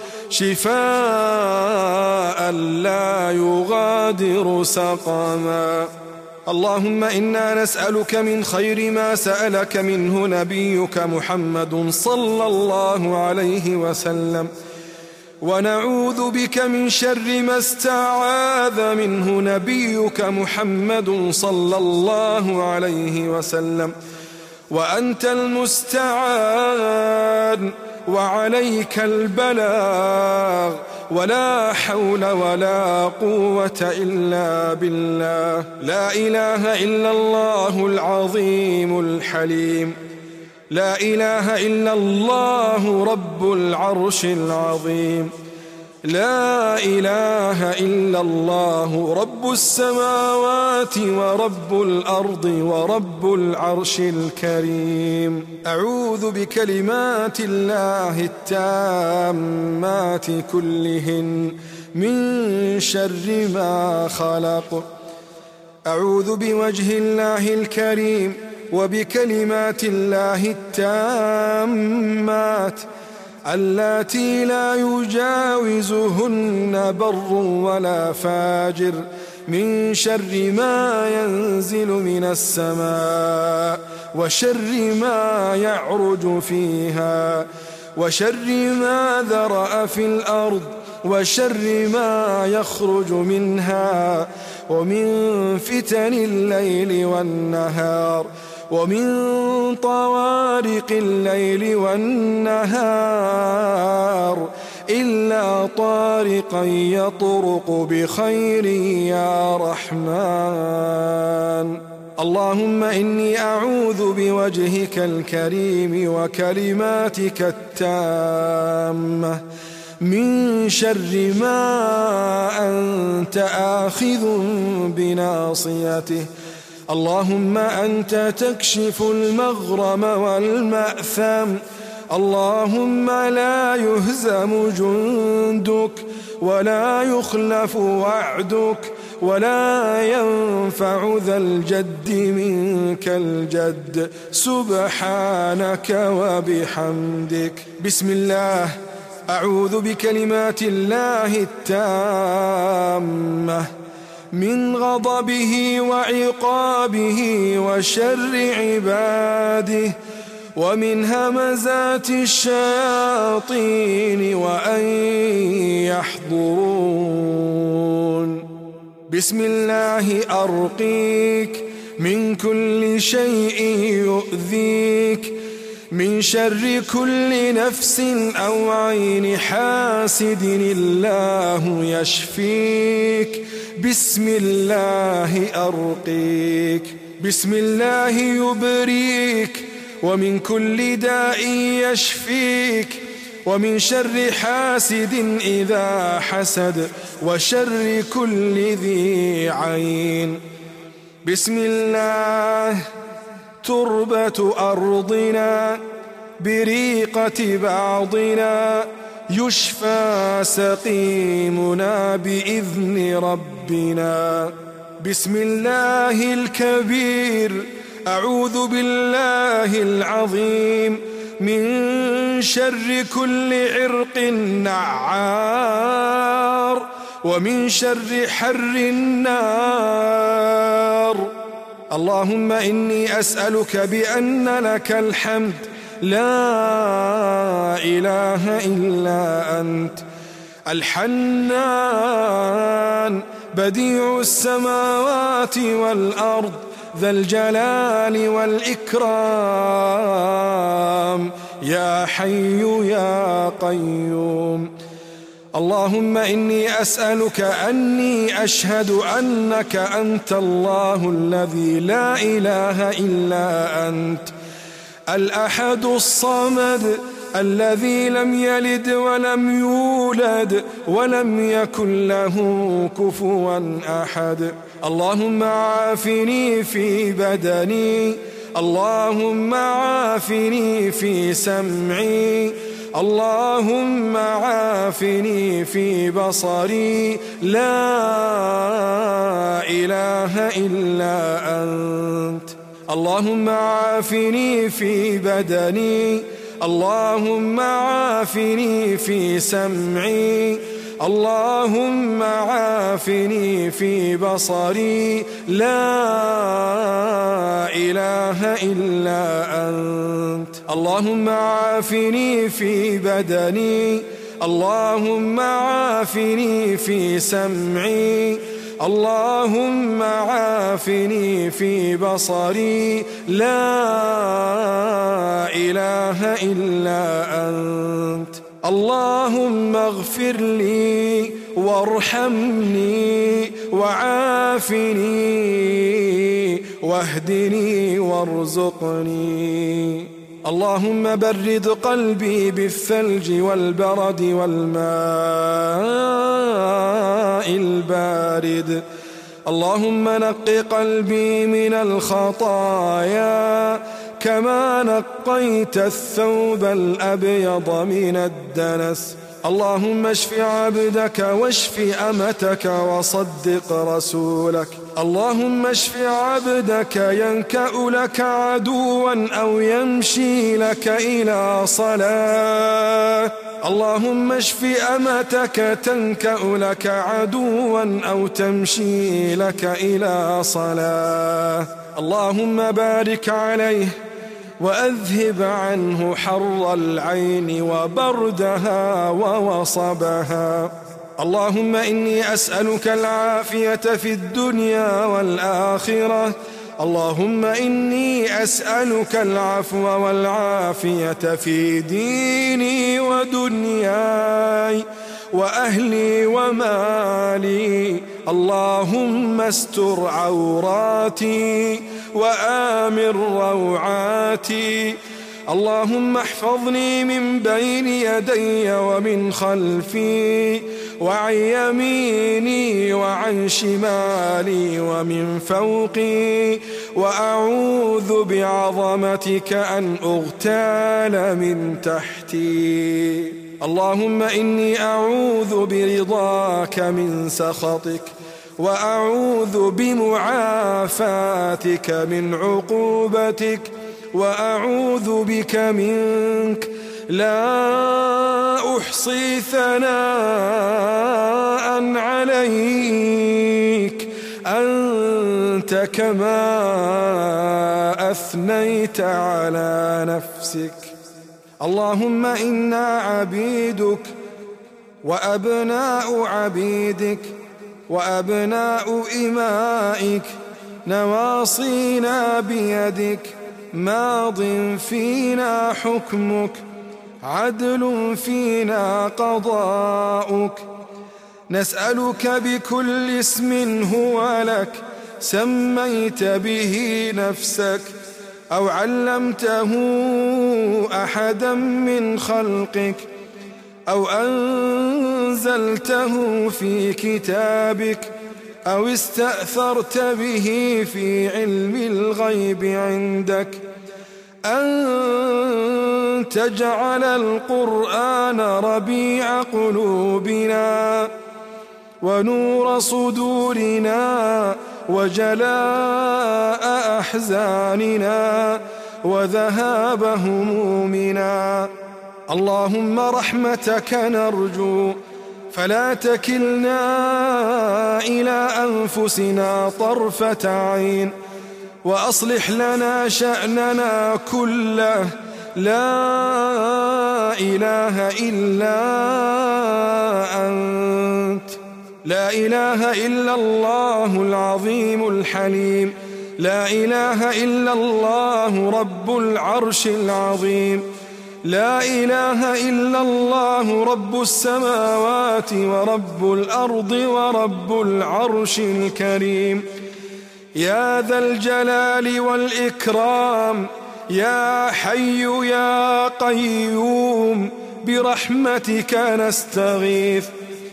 شفاء لا يغادر سقما اللهم إنا نسألك من خير ما سألك منه نبيك محمد صلى الله عليه وسلم ونعوذ بك من شر ما استعاذ منه نبيك محمد صلى الله عليه وسلم وأنت المستعان وعليك البلاغ ولا حول ولا قوة إلا بالله لا إله إلا الله العظيم الحليم لا إله إلا الله رب العرش العظيم لا إله إلا الله رب السماوات ورب الأرض ورب العرش الكريم أعوذ بكلمات الله التامات كلهن من شر ما خلق أعوذ بوجه الله الكريم وبكلمات الله التامات اللاتي لا يجاوزهن بر ولا فاجر من شر ما ينزل من السماء وشر ما يعرج فيها وشر ما ذرأ في الأرض وشر ما يخرج منها ومن فتن الليل والنهار ومن طوارق الليل والنهار إلا طارقا يطرق بخير يا رحمن اللهم إني أعوذ بوجهك الكريم وكلماتك التامة من شر ما أنت آخذ بناصيته اللهم أنت تكشف المغرم والمأثم اللهم لا يهزم جندك ولا يخلف وعدك ولا ينفع ذا الجد منك الجد سبحانك وبحمدك بسم الله أعوذ بكلمات الله التامة من غضبه وعقابه وشر عباده ومن همزات الشياطين وأن يحضرون بسم الله أرقيك من كل شيء يؤذيك من شر كل نفس أو عين حاسد الله يشفيك بسم الله أرقيك بسم الله يبريك ومن كل داء يشفيك ومن شر حاسد إذا حسد وشر كل ذي عين بسم الله تربة أرضنا بريقة بعضنا يشفى سقيمنا بإذن ربنا. بسم الله الكبير أعوذ بالله العظيم من شر كل عرق نعار ومن شر حر النار. اللهم إني أسألك بأن لك الحمد لا إله إلا أنت، الحنان بديع السماوات والأرض ذا الجلال والإكرام، يا حي يا قيوم. اللهم إني أسألك أني أشهد أنك أنت الله الذي لا إله إلا أنت، الأحد الصمد الذي لم يلد ولم يولد ولم يكن له كفوا أحد. اللهم عافني في بدني، اللهم عافني في سمعي، اللهم عافني في بصري، لا إله إلا أنت. اللهم عافني في بدني، اللهم عافني في سمعي، اللهم عافني في بصري، لا إله إلا أنت. اللهم عافني في بدني، اللهم عافني في سمعي، اللهم عافني في بصري، لا إله إلا أنت. اللهم اغفر لي وارحمني وعافني واهدني وارزقني. اللهم برد قلبي بالثلج والبرد والماء البارد. اللهم نق قلبي من الخطايا كما نقيت الثوب الأبيض من الدنس. اللهم اشف عبدك واشف أمتك وصدق رسولك. اللهم اشف عبدك ينكأ لك عدوا أو يمشي لك إلى صلاة. اللهم اشف أمتك تنكأ لك عدوا أو تمشي لك إلى صلاة. اللهم بارك عليه وأذهب عنه حر العين وبردها ووصبها. اللهم إني أسألك العافية في الدنيا والآخرة. اللهم إني أسألك العفو والعافية في ديني ودنياي وأهلي ومالي. اللهم استر عوراتي وآمن روعاتي. اللهم احفظني من بين يدي ومن خلفي وعن يميني وعن شمالي ومن فوقي، وأعوذ بعظمتك أن أغتال من تحتي. اللهم إني أعوذ برضاك من سخطك، وأعوذ بمعافاتك من عقوبتك، وأعوذ بك منك، لا أحصي ثناء عليك أنت كما أثنيت على نفسك. اللهم إنا عبيدك وأبناء عبيدك وأبناء إمائك، نواصينا بيدك، ماض فينا حكمك، عدل فينا قضاؤك. نسألك بكل اسم هو لك سميت به نفسك أو علمته أحدا من خلقك أو أنزلته في كتابك أو استأثرت به في علم الغيب عندك أن تجعل القرآن ربيع قلوبنا ونور صدورنا وجلاء أحزاننا وذهاب همومنا. اللهم رحمتك نرجو فلا تكلنا إلى أنفسنا طرفة عين، وأصلح لنا شأننا كله، لا إله إلا أنت. لا إله إلا الله العظيم الحليم، لا إله إلا الله رب العرش العظيم، لا إله إلا الله رب السماوات ورب الأرض ورب العرش الكريم. يا ذا الجلال والإكرام، يا حي يا قيوم، برحمتك نستغيث.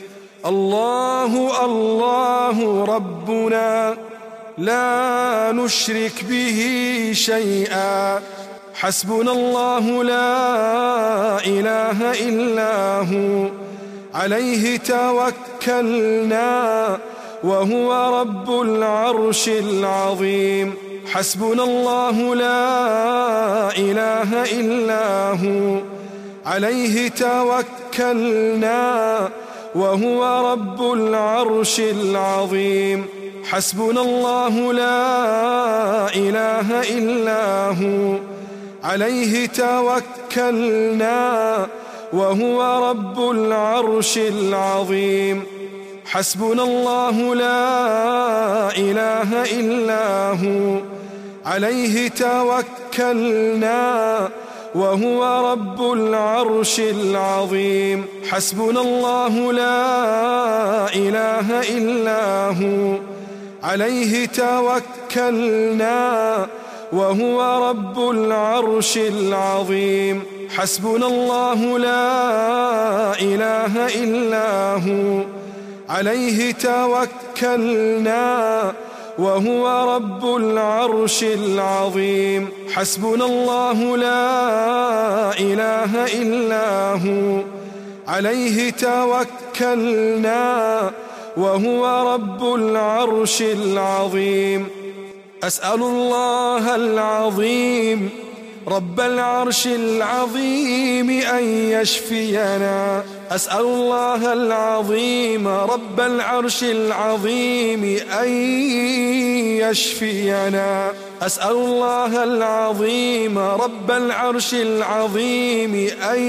الله الله ربنا لا نشرك به شيئا، حسبنا الله لا إله إلا هو، عليه توكلنا وهو رب العرش العظيم. حسبنا الله لا إله إلا هو، عليه توكلنا وهو رب العرش العظيم. حسبنا الله لا إله إلا هو، عليه توكلنا وهو رب العرش العظيم. حسبنا الله لا إله إلا هو، عليه توكلنا وهو رب العرش العظيم. حسبنا الله لا إله إلا هو، عليه توكلنا وهو رب العرش العظيم. حسبنا الله لا إله إلا هو، عليه توكلنا وهو رب العرش العظيم. حسبنا الله لا إله إلا هو، عليه توكلنا وهو رب العرش العظيم. أسأل الله العظيم رب العرش العظيم أن يشفينا. أسأل الله العظيم رب العرش العظيم أن يشفينا. أسأل الله العظيم رب العرش العظيم أن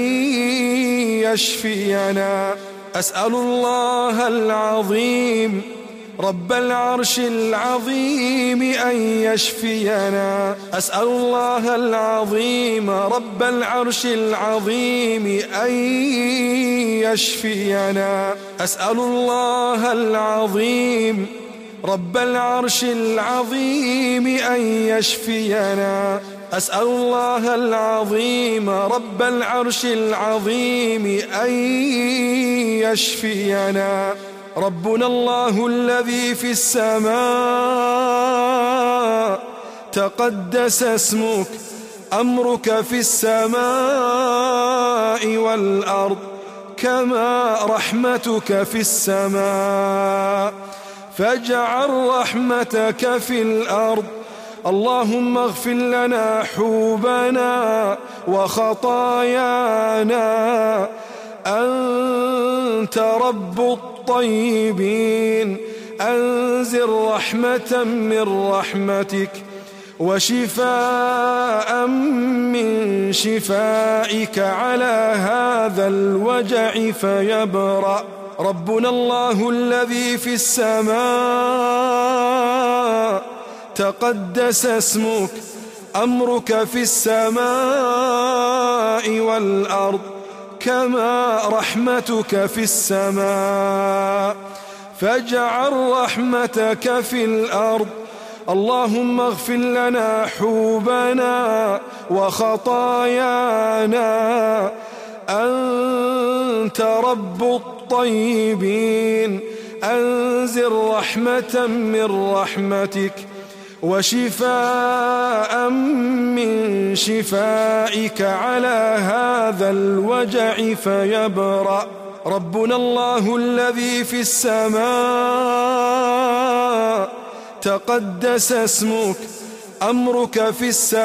يشفينا. أسأل الله العظيم رب العرش العظيم أن يشفينا. أسأل الله العظيم رب العرش العظيم أن يشفينا. أسأل الله العظيم رب العرش العظيم أن يشفينا. أسأل الله العظيم رب العرش العظيم أن يشفينا. ربنا الله الذي في السماء، تقدس اسمك، أمرك في السماء والأرض، كما رحمتك في السماء، فاجعل رحمتك في الأرض. اللهم اغفر لنا حوبنا وخطايانا، أنت رب الطيبين، أنزل رحمة من رحمتك وشفاء من شفائك على هذا الوجع فيبرأ. ربنا الله الذي في السماء، تقدس اسمك، أمرك في السماء والأرض، كما رحمتك في السماء، فاجعل رحمتك في الأرض. اللهم اغفر لنا حوبنا وخطايانا، أنت رب الطيبين، أنزل رحمة من رحمتك وشفاء من شفائك على هذا الوجع فيبرأ. ربنا الله الذي في السماء تقدس اسمك، أمرك في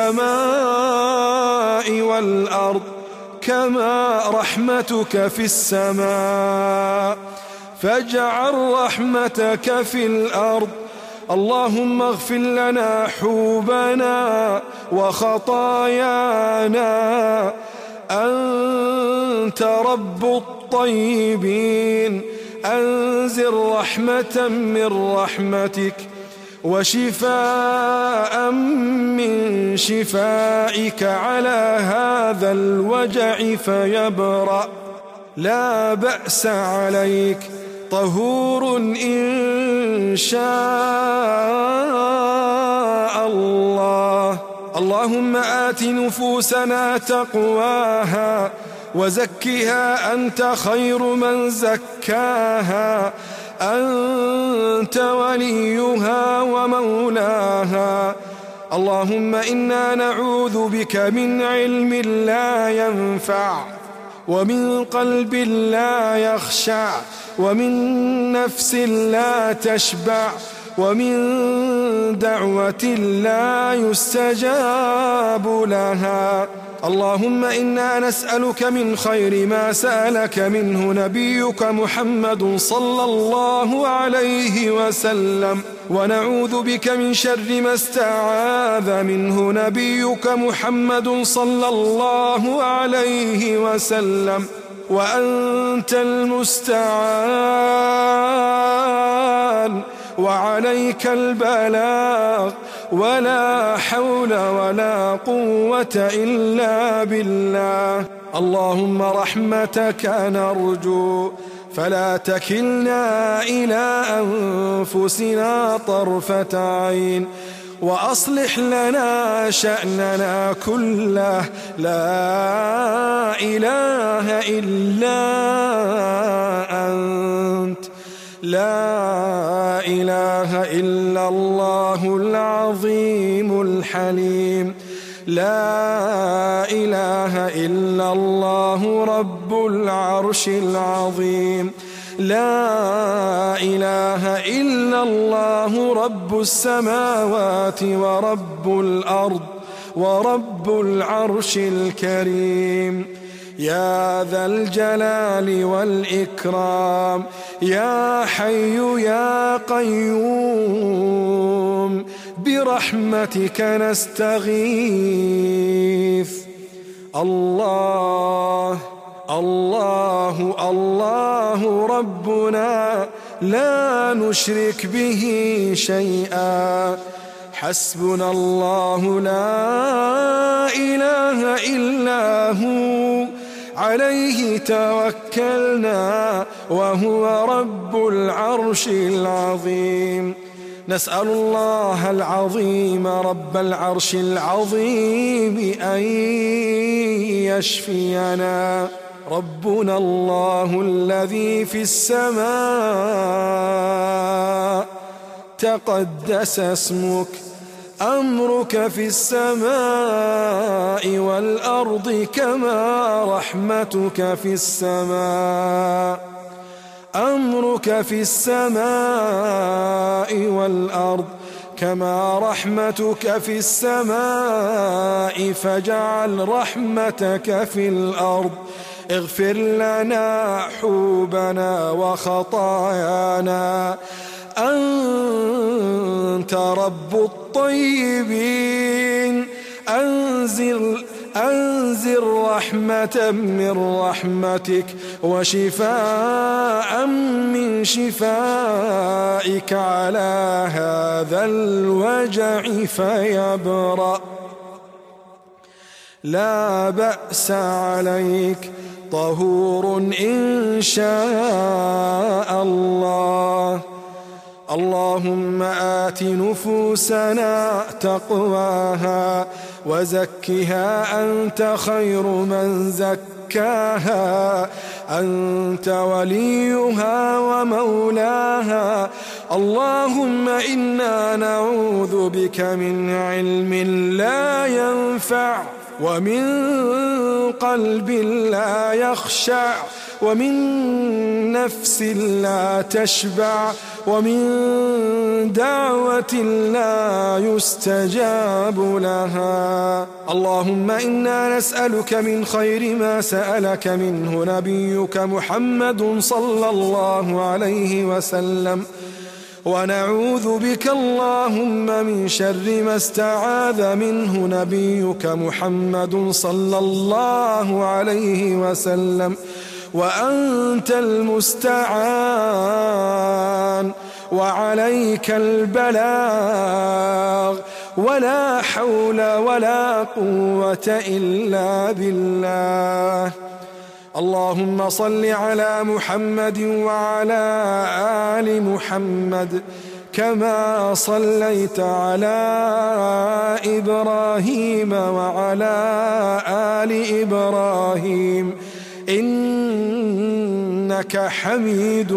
السماء والأرض كما رحمتك في السماء، فاجعل رحمتك في الأرض. اللهم اغفر لنا حوبنا وخطايانا، أنت رب الطيبين، أنزل رحمة من رحمتك وشفاء من شفائك على هذا الوجع فيبرأ. لا بأس عليك، طهور إن شاء الله. اللهم آت نفوسنا تقواها وزكها، أنت خير من زكاها، أنت وليها ومولاها. اللهم إنا نعوذ بك من علم لا ينفع، ومن قلب لا يخشع، ومن نفس لا تشبع، ومن دعوة لا يستجاب لها. اللهم إنا نسألك من خير ما سألك منه نبيك محمد صلى الله عليه وسلم، ونعوذ بك من شر ما استعاذ منه نبيك محمد صلى الله عليه وسلم، وأنت المستعان وعليك البلاغ، ولا حول ولا قوة إلا بالله. اللهم رحمتك نرجو، فلا تكلنا إلى أنفسنا طرفة عين، وأصلح لنا شأننا كله. لا إله إلا أنت، لا إله إلا الله العظيم الحليم، لا إله إلا الله رب العرش العظيم، لا إله إلا الله رب السماوات ورب الأرض ورب العرش الكريم. يا ذا الجلال والإكرام، يا حي يا قيوم، برحمتك نستغيث. الله الله الله ربنا، لا نشرك به شيئا، حسبنا الله لا إله إلا هو، عليه توكلنا وهو رب العرش العظيم. نسأل الله العظيم رب العرش العظيم أن يشفينا. ربنا الله الذي في السماء تقدس اسمك، أمرك في السماء والأرض كما رحمتك في السماء، أمرك في السماء والأرض كما رحمتك في السماء، فاجعل رحمتك في الأرض. اغفر لنا حوبنا وخطايانا، أنت رب الطيبين، أنزل أنزل رحمة من رحمتك وشفاء من شفائك على هذا الوجع فيبرأ. لا بأس عليك، طهور إن شاء الله. اللهم آت نفوسنا تقواها وزكها، أنت خير من زكاها، أنت وليها ومولاها. اللهم إنا نعوذ بك من علم لا ينفع ومن قلب لا يخشع ومن نفس لا تشبع ومن دعوة لا يستجاب لها. اللهم إنا نسألك من خير ما سألك منه نبيك محمد صلى الله عليه وسلم، ونعوذ بك اللهم من شر ما استعاذ منه نبيك محمد صلى الله عليه وسلم، وأنت المستعان وعليك البلاغ، ولا حول ولا قوة إلا بالله. اللهم صل على محمد وعلى آل محمد كما صليت على إبراهيم وعلى آل إبراهيم إنك حميد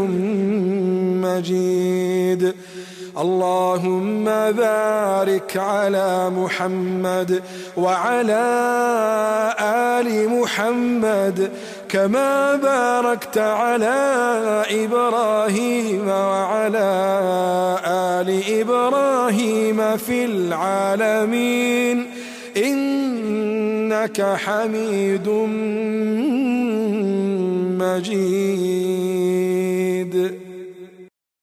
مجيد. اللهم بارك على محمد وعلى آل محمد كما باركت على إبراهيم وعلى آل إبراهيم في العالمين إنك حميد مجيد.